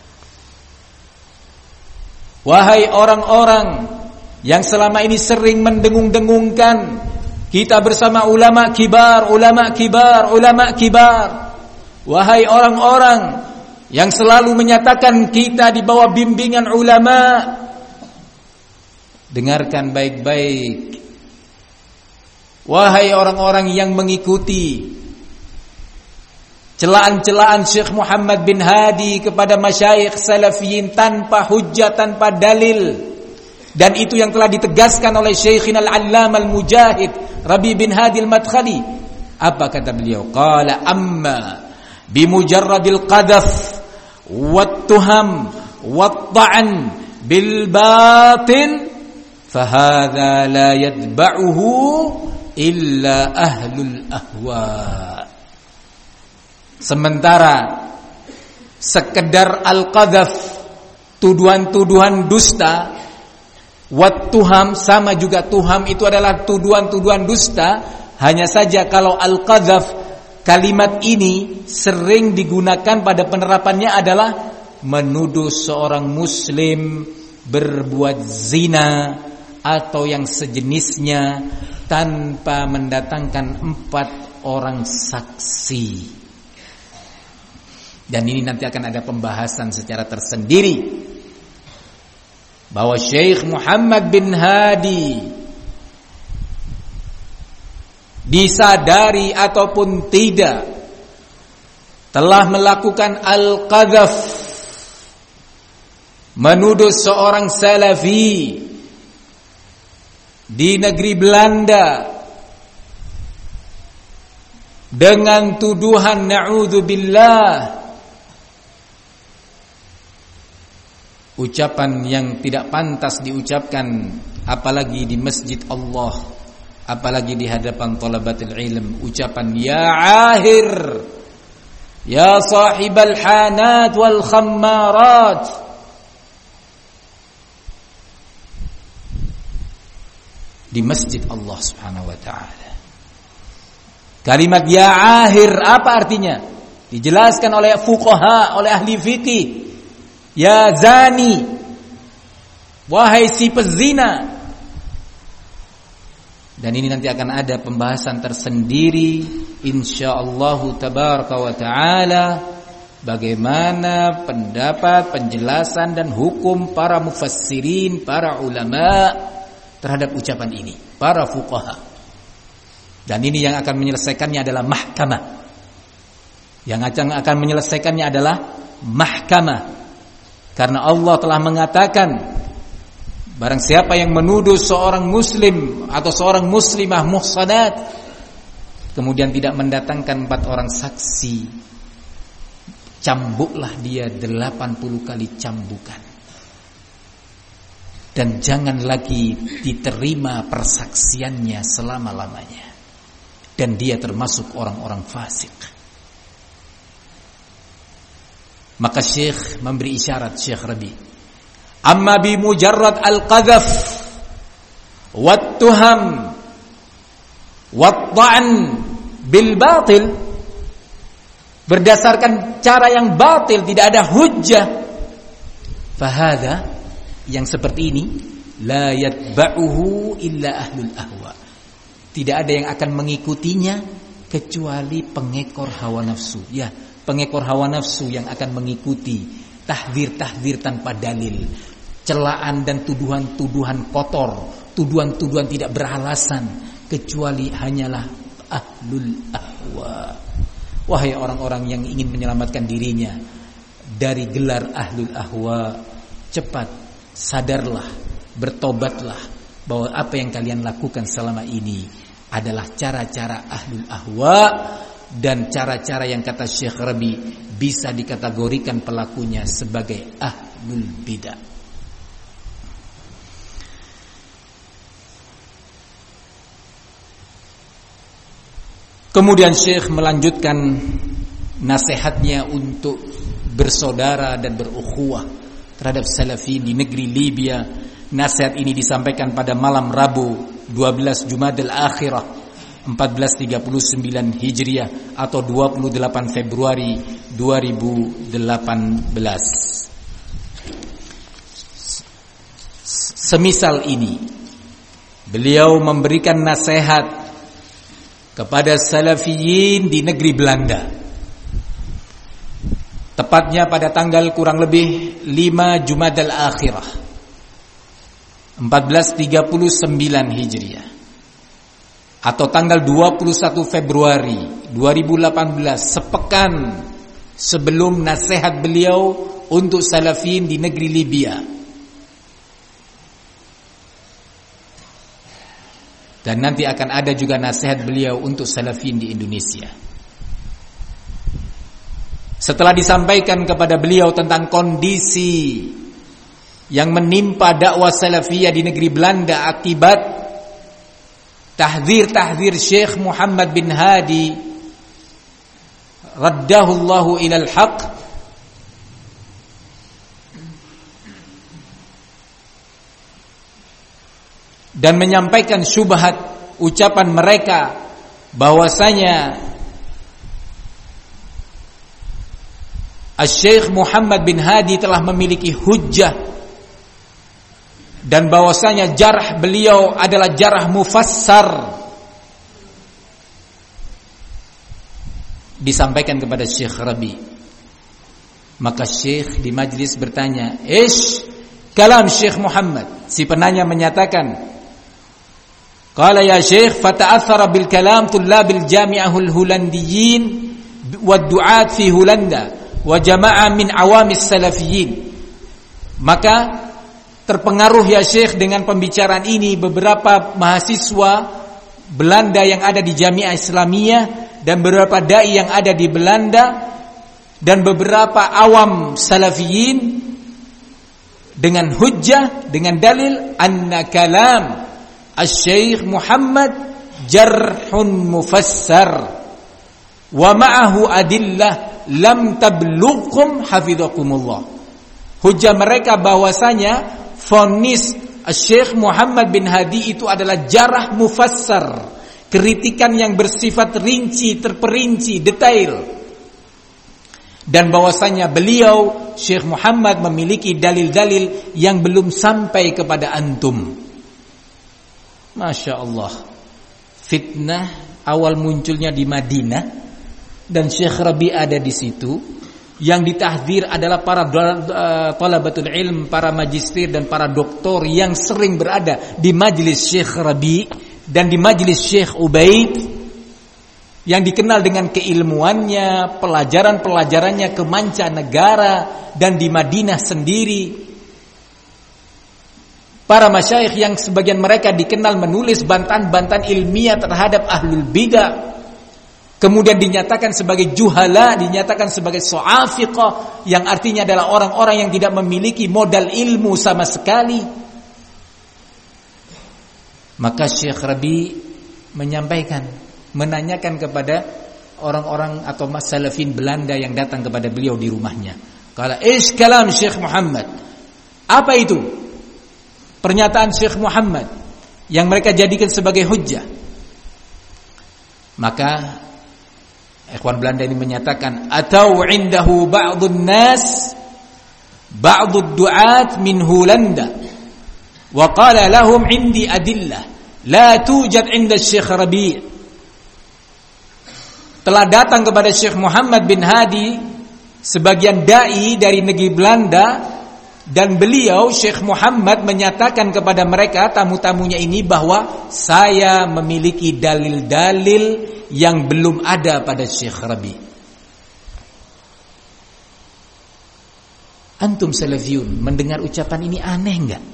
Wahai orang-orang yang selama ini sering mendengung-dengungkan kita bersama ulama kibar, ulama kibar, ulama kibar. Wahai orang-orang yang selalu menyatakan kita di bawah bimbingan ulama, dengarkan baik-baik. Wahai orang-orang yang mengikuti celaan-celaan Syekh Muhammad bin Hadi kepada masyayikh salafiyin tanpa hujjah, tanpa dalil, dan itu yang telah ditegaskan oleh Syekhina al-Allamah al-Mujahid Rabi bin Hadi al-Madkhali. Apa kata beliau? Qala amma bimujarradil qadhaf wat-tuham wat-ta'n bil batil fahadha la yatba'uhu illa ahlul ahwa. Sementara sekedar al-qadhaf, tuduhan-tuduhan dusta, wat-tuham, sama juga tuham itu adalah tuduhan-tuduhan dusta. Hanya saja kalau al-qadhaf, kalimat ini sering digunakan pada penerapannya adalah menuduh seorang muslim berbuat zina atau yang sejenisnya tanpa mendatangkan 4 orang saksi. Dan ini nanti akan ada pembahasan secara tersendiri bahwa Syekh Muhammad bin Hadi disadari ataupun tidak telah melakukan al-qadhaf, menuduh seorang salafi di negeri Belanda dengan tuduhan na'udzubillah, ucapan yang tidak pantas diucapkan apalagi di masjid Allah, apalagi di hadapan thalabatul ilm. Ucapan ya ahir, ya sahibal hanat wal khammarat, di masjid Allah Subhanahu wa taala. Kalimat ya ahir apa artinya? Dijelaskan oleh fuqaha, oleh ahli fikih. Ya zani, wahai si pezina. Dan ini nanti akan ada pembahasan tersendiri insyaallah tabaraka wa taala, bagaimana pendapat, penjelasan dan hukum para mufassirin, para ulama terhadap ucapan ini, para fuqaha. Dan ini yang akan menyelesaikannya adalah mahkamah. Yang akan menyelesaikannya adalah mahkamah. Karena Allah telah mengatakan Barang siapa yang menuduh seorang muslim atau seorang muslimah muhsanat, kemudian tidak mendatangkan 4 orang saksi, cambuklah dia 80 kali cambukan. Dan jangan lagi diterima persaksiannya selama-lamanya. Dan dia termasuk orang-orang fasik. Maka Syekh memberi isyarat, Syekh Rabi, amma bi mujarrad al-qadhaf wat-tuham wat-ta'n bil batil, berdasarkan cara yang batil, tidak ada hujjah, fahadha, yang seperti ini, la yatba'uhu illa ahlul ahwa, tidak ada yang akan mengikutinya kecuali pengekor hawa nafsu. Ya, pengekor hawa nafsu yang akan mengikuti tahdzir-tahdzir tanpa dalil, celaan dan tuduhan-tuduhan kotor, tuduhan-tuduhan tidak beralasan, kecuali hanyalah ahlul ahwa. Wahai orang-orang yang ingin menyelamatkan dirinya dari gelar ahlul ahwa, cepat sadarlah, bertobatlah bahwa apa yang kalian lakukan selama ini adalah cara-cara ahlul ahwa, dan cara-cara yang kata Syekh Rabi bisa dikategorikan pelakunya sebagai ahlul bidah. Kemudian Syekh melanjutkan nasihatnya untuk bersaudara dan berukhuwah terhadap salafin di negeri Libya. Nasihat ini disampaikan pada malam Rabu 12 Jumadil Akhirah 1439 Hijriah atau 28 Februari 2018. Semisal ini beliau memberikan nasihat kepada salafiyin di negeri Belanda, tepatnya pada tanggal kurang lebih 5 Jumadil Akhirah 1439 Hijriah atau tanggal 21 Februari 2018, sepekan sebelum nasihat beliau untuk salafiyin di negeri Libya. Dan nanti akan ada juga nasihat beliau untuk salafin di Indonesia. Setelah disampaikan kepada beliau tentang kondisi yang menimpa dakwah salafiyah di negeri Belanda akibat tahdzir Syekh Muhammad bin Hadi raddahullahu ilal haq, dan menyampaikan syubhat ucapan mereka bahwasanya Syekh Muhammad bin Hadi telah memiliki hujjah dan bahwasanya jarh beliau adalah jarh mufassar, disampaikan kepada Syekh Rabi. Maka Syekh di majlis bertanya, "Ish kalam Syekh Muhammad?" Si penanya menyatakan, qala ya Syekh fata'athara bil kalam tullabil jami'ahul hulandiyin wad du'at fi Hulanda wa jama'a min awamis salafiyin. Maka terpengaruh ya Syekh dengan pembicaraan ini beberapa mahasiswa Belanda yang ada di Jami'ah Islamiyah dan beberapa dai yang ada di Belanda dan beberapa awam salafiyin dengan hujjah, dengan dalil anna kalam Syekh Muhammad jarhun mufassar wa ma'ahu adillah lam tablughukum hafizakumullah. Hujjah mereka bahwasanya vonis Syekh Muhammad bin Hadi itu adalah jarah mufassar, kritikan yang bersifat rinci, terperinci, detail. Dan bahwasanya beliau Syekh Muhammad memiliki dalil-dalil yang belum sampai kepada antum. Masya Allah, fitnah awal munculnya di Madinah dan Syekh Rabi ada di situ. Yang ditahdzir adalah para talabatul ilm, para magister dan para doktor yang sering berada di majlis Syekh Rabi dan di majlis Syekh Ubaid, yang dikenal dengan keilmuannya, pelajaran-pelajarannya ke mancanegara dan di Madinah sendiri. para masyayikh yang sebagian mereka dikenal menulis bantahan-bantahan ilmiah terhadap ahlul bidah, kemudian dinyatakan sebagai juhala, dinyatakan sebagai so'afiqah, yang artinya adalah orang-orang yang tidak memiliki modal ilmu sama sekali. Maka Syekh Rabi menyampaikan, menanyakan kepada orang-orang atau salafin Belanda yang datang kepada beliau di rumahnya. Kala, "Ish kalam Syekh Muhammad?" Apa itu pernyataan Syekh Muhammad yang mereka jadikan sebagai hujjah? Maka ikhwan Belanda ini menyatakan, "Atau indahu ba'dun nas, ba'dud du'at min Hulanda, wa qala lahum indi adillah la tujad inda Syekh Rabi'." Telah datang kepada Syekh Muhammad bin Hadi sebagian dai dari negeri Belanda, dan beliau Syekh Muhammad menyatakan kepada mereka, tamu-tamunya ini, bahwa saya memiliki dalil-dalil yang belum ada pada Syekh Rabi'. Antum salafiyun mendengar ucapan ini aneh enggak?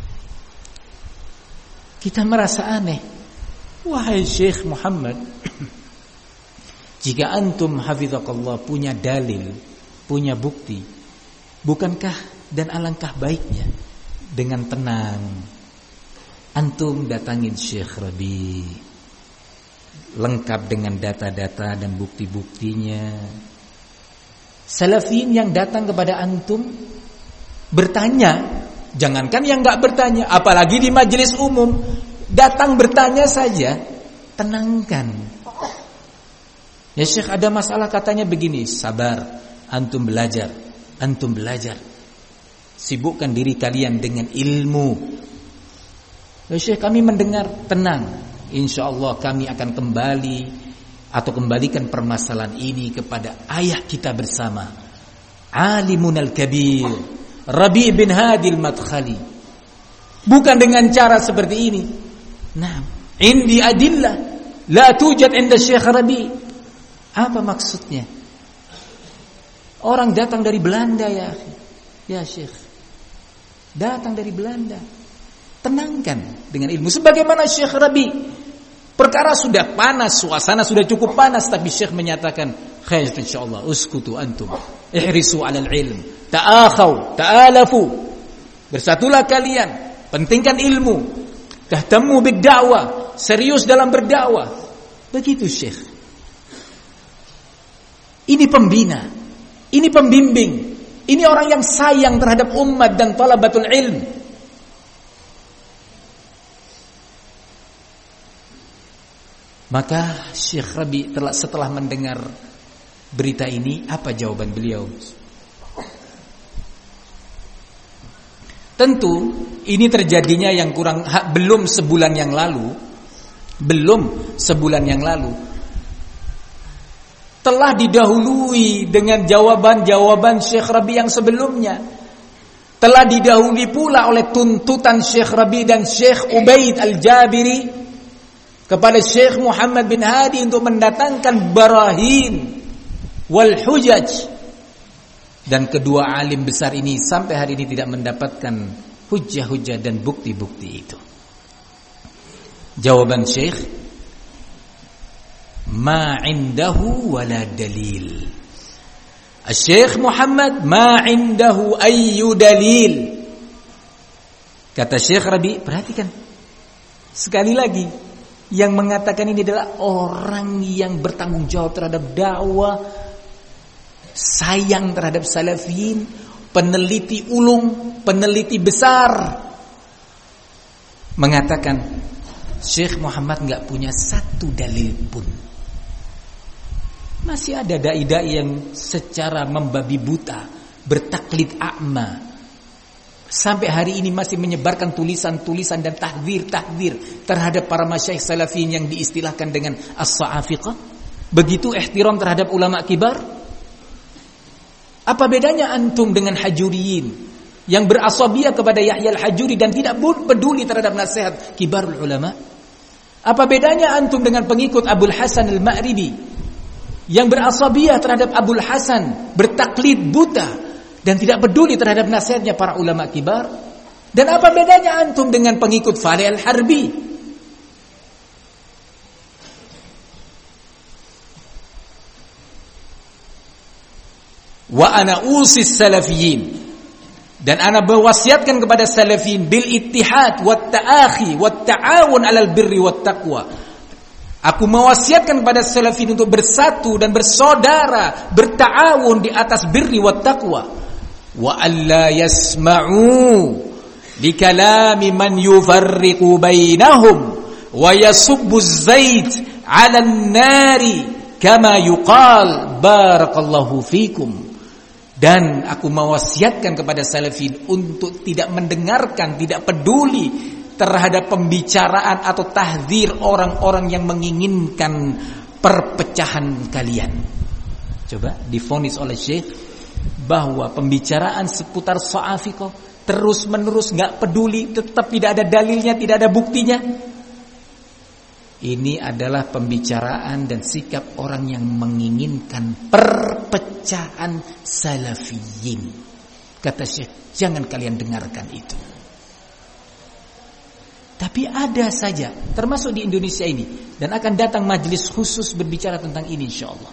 Kita merasa aneh. Wahai Syekh Muhammad, jika antum hafizakallah punya dalil, punya bukti, bukankah dan alangkah baiknya dengan tenang antum datangin Syekh Rabi' lengkap dengan data-data dan bukti-buktinya. Salafin yang datang kepada antum bertanya, jangankan yang enggak bertanya, apalagi di majelis umum, datang bertanya saja, tenangkan. Ya Syekh, ada masalah katanya begini, sabar, antum belajar. Sibukkan diri kalian dengan ilmu. Ya Syekh, kami mendengar, tenang. InsyaAllah kami akan kembali atau kembalikan permasalahan ini kepada ayah kita bersama, Alimun al-Kabir, Rabi' bin Hadi al-Madkhali. Bukan dengan cara seperti ini. Nah, indi adillah la tujad inda Syekh Rabi'. Apa maksudnya? Orang datang dari Belanda ya, ya Syekh. Datang dari Belanda. Tenangkan dengan ilmu. Sebagaimana Syekh Rabi', perkara sudah panas, suasana sudah cukup panas, tapi Syekh menyatakan, khair insyaallah, uskutu antum, ihrisu 'alal ilm, ta'akhaw, ta'alafu. Bersatulah kalian, pentingkan ilmu, tahtamu bid da'wah, serius dalam berdakwah. Begitu Syekh. Ini pembina, ini pembimbing, ini orang yang sayang terhadap umat dan talabatul ilm. Maka Syekh Rabi' setelah mendengar berita ini, apa jawaban beliau? Tentu ini terjadinya yang belum sebulan yang lalu. Telah didahului dengan jawaban-jawaban Syekh Rabi' yang sebelumnya. Telah didahului pula oleh tuntutan Syekh Rabi' dan Syekh Ubaid Al-Jabiri kepada Syekh Muhammad bin Hadi untuk mendatangkan barahin wal hujaj. Dan kedua alim besar ini sampai hari ini tidak mendapatkan hujjah-hujjah dan bukti-bukti itu. Jawaban Syekh, ma indahu wala dalil. Syekh Muhammad ma indahu ayyu dalil. Kata Syekh Rabi', perhatikan sekali lagi, yang mengatakan ini adalah orang yang bertanggung jawab terhadap dakwah, sayang terhadap salafin, peneliti ulum, peneliti besar, mengatakan Syekh Muhammad enggak punya satu dalil pun. Masih ada dai-dai yang secara membabi buta, bertaklid a'ma, sampai hari ini masih menyebarkan tulisan-tulisan dan tahdzir-tahdzir terhadap para masyayikh salafin yang diistilahkan dengan as-sa'afiqah. Begitu ihtiram terhadap ulama kibar. Apa bedanya antum dengan hajuriyin yang berasabiyah kepada Yahya al-Hajuri dan tidak peduli terhadap nasihat kibarul ulama? Apa bedanya antum dengan pengikut Abul Hasan al-Ma'ribi yang berasabiyah terhadap Abul Hasan, bertaklid buta dan tidak peduli terhadap nasihatnya para ulama kibar? Dan apa bedanya antum dengan pengikut Falih Al-Harbi? Wa ana usis salafiyin, dan ana berwasiatkan kepada salafiyin bil ittihad wat ta'akhi wat ta'awun 'alal birri wat taqwa. Aku mewasiatkan kepada salafiyin untuk bersatu dan bersaudara, berta'awun di atas birri wat taqwa. Wa alla yasma'u li kalami man yufarriqu bainahum wa yasubbu az-zait 'ala an-nari kama yuqal barakallahu fikum. Dan aku mewasiatkan kepada salafin untuk tidak mendengarkan, tidak peduli terhadap pembicaraan atau tahdzir orang-orang yang menginginkan perpecahan kalian. Coba divonis oleh Syekh bahwa pembicaraan seputar Sha'afiqah terus menerus nggak peduli, tetap tidak ada dalilnya, tidak ada buktinya. Ini adalah pembicaraan dan sikap orang yang menginginkan perpecahan salafiyin. Kata Syekh, jangan kalian dengarkan itu. Tapi ada saja, termasuk di Indonesia ini, dan akan datang majelis khusus berbicara tentang ini insyaallah.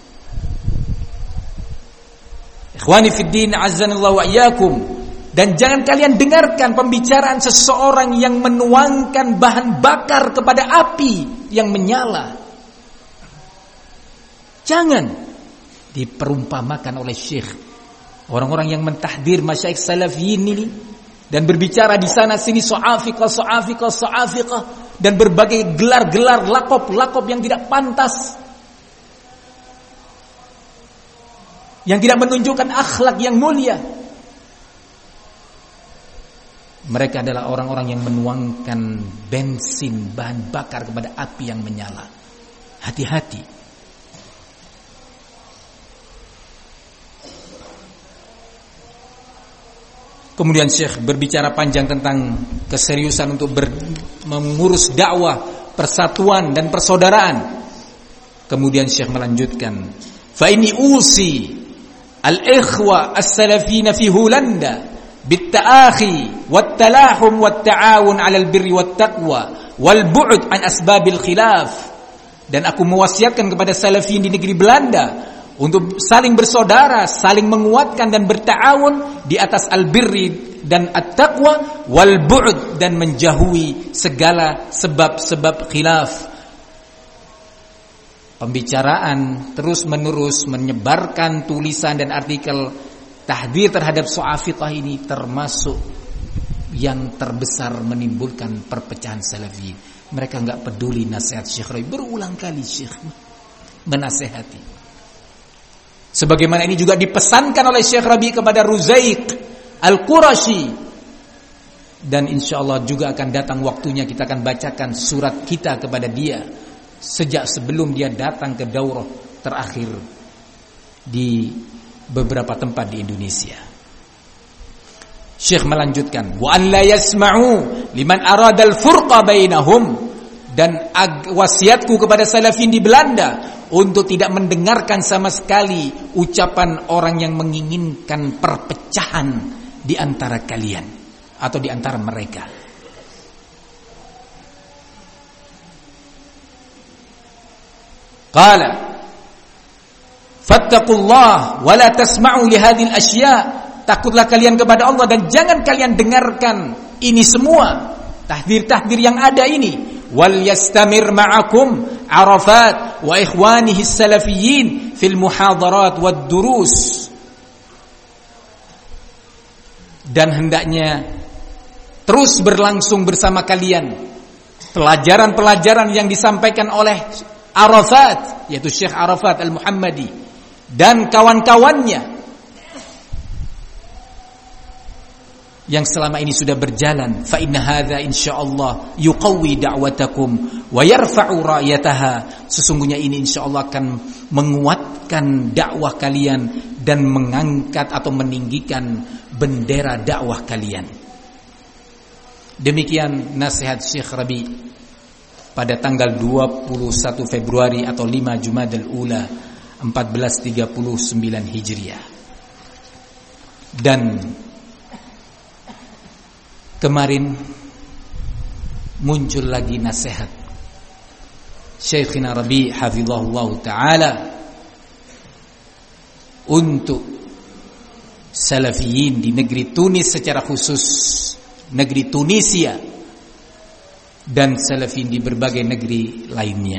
Ikhwani fid din, azzanallahu wa iyyakum. Dan jangan kalian dengarkan pembicaraan seseorang yang menuangkan bahan bakar kepada api yang menyala. Jangan diperumpamakan oleh Syekh orang-orang yang mentahdir masyayikh salafiyin ini dan berbicara di sana sini Sha'afiqah dan berbagai gelar-gelar lakop yang tidak pantas, yang tidak menunjukkan akhlak yang mulia. Mereka adalah orang-orang yang menuangkan bensin, bahan bakar kepada api yang menyala. Hati-hati. Kemudian Syekh berbicara panjang tentang keseriusan untuk mengurus dakwah, persatuan dan persaudaraan. Kemudian Syekh melanjutkan, fa inni usi al-ikhwa as-salafina fi Hulanda bitta'akhi wat-talahum wat-ta'awun 'alal birri wat-taqwa wal bu'd an asbabil khilaf. Dan aku mewasiatkan kepada salafin di negeri Belanda untuk saling bersaudara, saling menguatkan dan berta'awun di atas al-birri dan at-taqwa wal bu'd, dan menjauhi segala sebab-sebab khilaf. Pembicaraan terus-menerus menyebarkan tulisan dan artikel tahdzir terhadap Sha'afiqah ini termasuk yang terbesar menimbulkan perpecahan salafi. Mereka enggak peduli nasihat Syekh Rabi. Berulang kali Syekh menasihati. Sebagaimana ini juga dipesankan oleh Syekh Rabi kepada Ruzaiq Al-Qurashi. Dan insyaallah juga akan datang waktunya kita akan bacakan surat kita kepada dia sejak sebelum dia datang ke daurah terakhir di beberapa tempat di Indonesia. Syekh melanjutkan, wa an la yasma'u liman arada al-furqa bainahum, dan wasiatku kepada salafin di Belanda untuk tidak mendengarkan sama sekali ucapan orang yang menginginkan perpecahan di antara kalian atau di antara mereka. Qala fattaqullah wa la tasma'u li hadhil asya'. Takutlah kalian kepada Allah dan jangan kalian dengarkan ini semua tahdzir-tahdzir yang ada ini. Wal yastamir ma'akum Arafat wa ikhwanihi salafiyyin fil muhadarat wad durus. Dan hendaknya terus berlangsung bersama kalian pelajaran-pelajaran yang disampaikan oleh Arafat, yaitu Syekh Arafat Al-Muhammadi dan kawan-kawannya yang selama ini sudah berjalan. Fa inna hadza insyaallah yuqawwi da'watakum wa yarfa'u ra'yataha. Sesungguhnya ini insyaallah akan menguatkan dakwah kalian dan mengangkat atau meninggikan bendera dakwah kalian. Demikian nasihat Syekh Rabi pada tanggal 21 Februari atau 5 Jumadal Ula 1439 Hijriah. Dan kemarin muncul lagi nasihat Syekhina Rabi' hafizahullah ta'ala untuk salafiyin di negeri Tunis secara khusus, negeri Tunisia, dan salafiyin di berbagai negeri lainnya.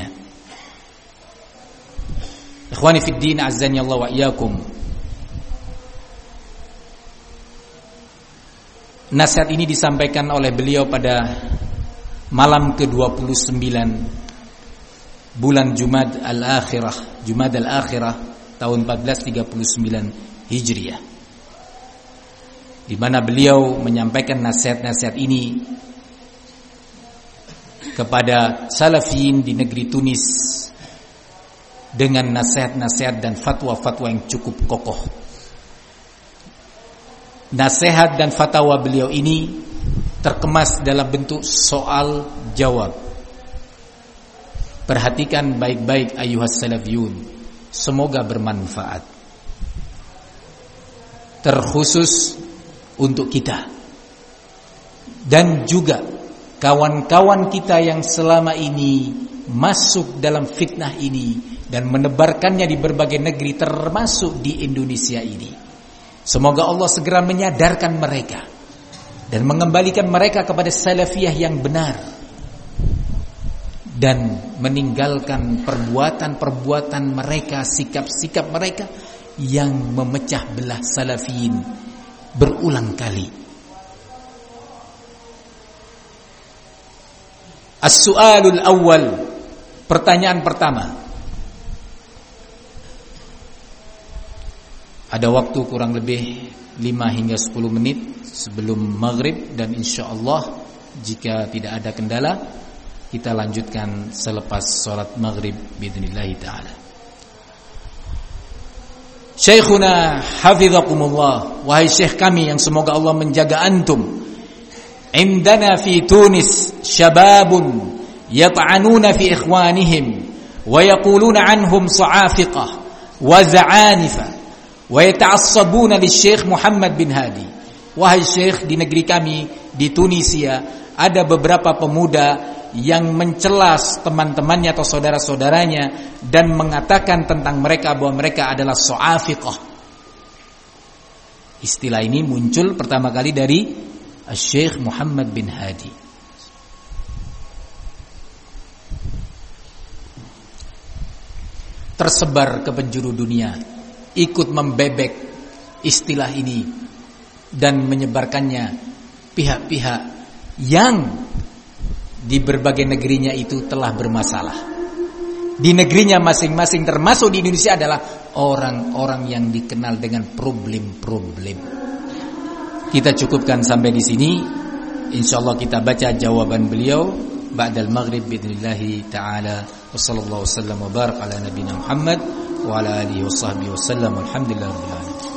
Ikhwani fid din, azzani Allah wa iyyakum. Nasihat ini disampaikan oleh beliau pada malam ke-29 bulan Jumad al-Akhirah tahun 1439 Hijriah, di mana beliau menyampaikan nasihat-nasihat ini kepada salafiyin di negeri Tunis dengan nasihat-nasihat dan fatwa-fatwa yang cukup kokoh. Nasihat dan fatwa beliau ini terkemas dalam bentuk soal jawab. Perhatikan baik-baik ayuhas salafiyun, semoga bermanfaat. Terkhusus untuk kita dan juga kawan-kawan kita yang selama ini masuk dalam fitnah ini dan menebarkannya di berbagai negeri termasuk di Indonesia ini. Semoga Allah segera menyadarkan mereka dan mengembalikan mereka kepada salafiyah yang benar dan meninggalkan perbuatan-perbuatan mereka, sikap-sikap mereka yang memecah belah salafiyin berulang kali. As-su'alul awwal, pertanyaan pertama. Ada waktu kurang lebih 5 hingga 10 menit sebelum maghrib, dan insyaallah jika tidak ada kendala kita lanjutkan selepas salat maghrib biidznillah taala. Syekhuna hafizakumullah, wahai syekh kami yang semoga Allah menjaga antum. Indana fi Tunis syababun yat'anuna fi ikhwanihim wa yaquluna anhum sa'afiqah wa za'anifa wa yata'assabuna li Syekh Muhammad bin Hadi. Wahai syekh, di negeri kami di Tunisia ada beberapa pemuda yang mencelas teman-temannya atau saudara-saudaranya dan mengatakan tentang mereka bahwa mereka adalah so'afiqah. Istilah ini muncul pertama kali dari Syekh Muhammad bin Hadi. Tersebar ke penjuru dunia, ikut membebek istilah ini dan menyebarkannya pihak-pihak yang di berbagai negerinya itu telah bermasalah. Di negerinya masing-masing termasuk di Indonesia adalah orang-orang yang dikenal dengan problem-problem. Kita cukupkan sampai di sini. Insyaallah kita baca jawaban beliau ba'dal maghrib biidznillah taala. Wassallallahu wasallam wa barak ala nabiyina Muhammad wa ala alihi washabbihi wasallam. Alhamdulillahirabbil alamin.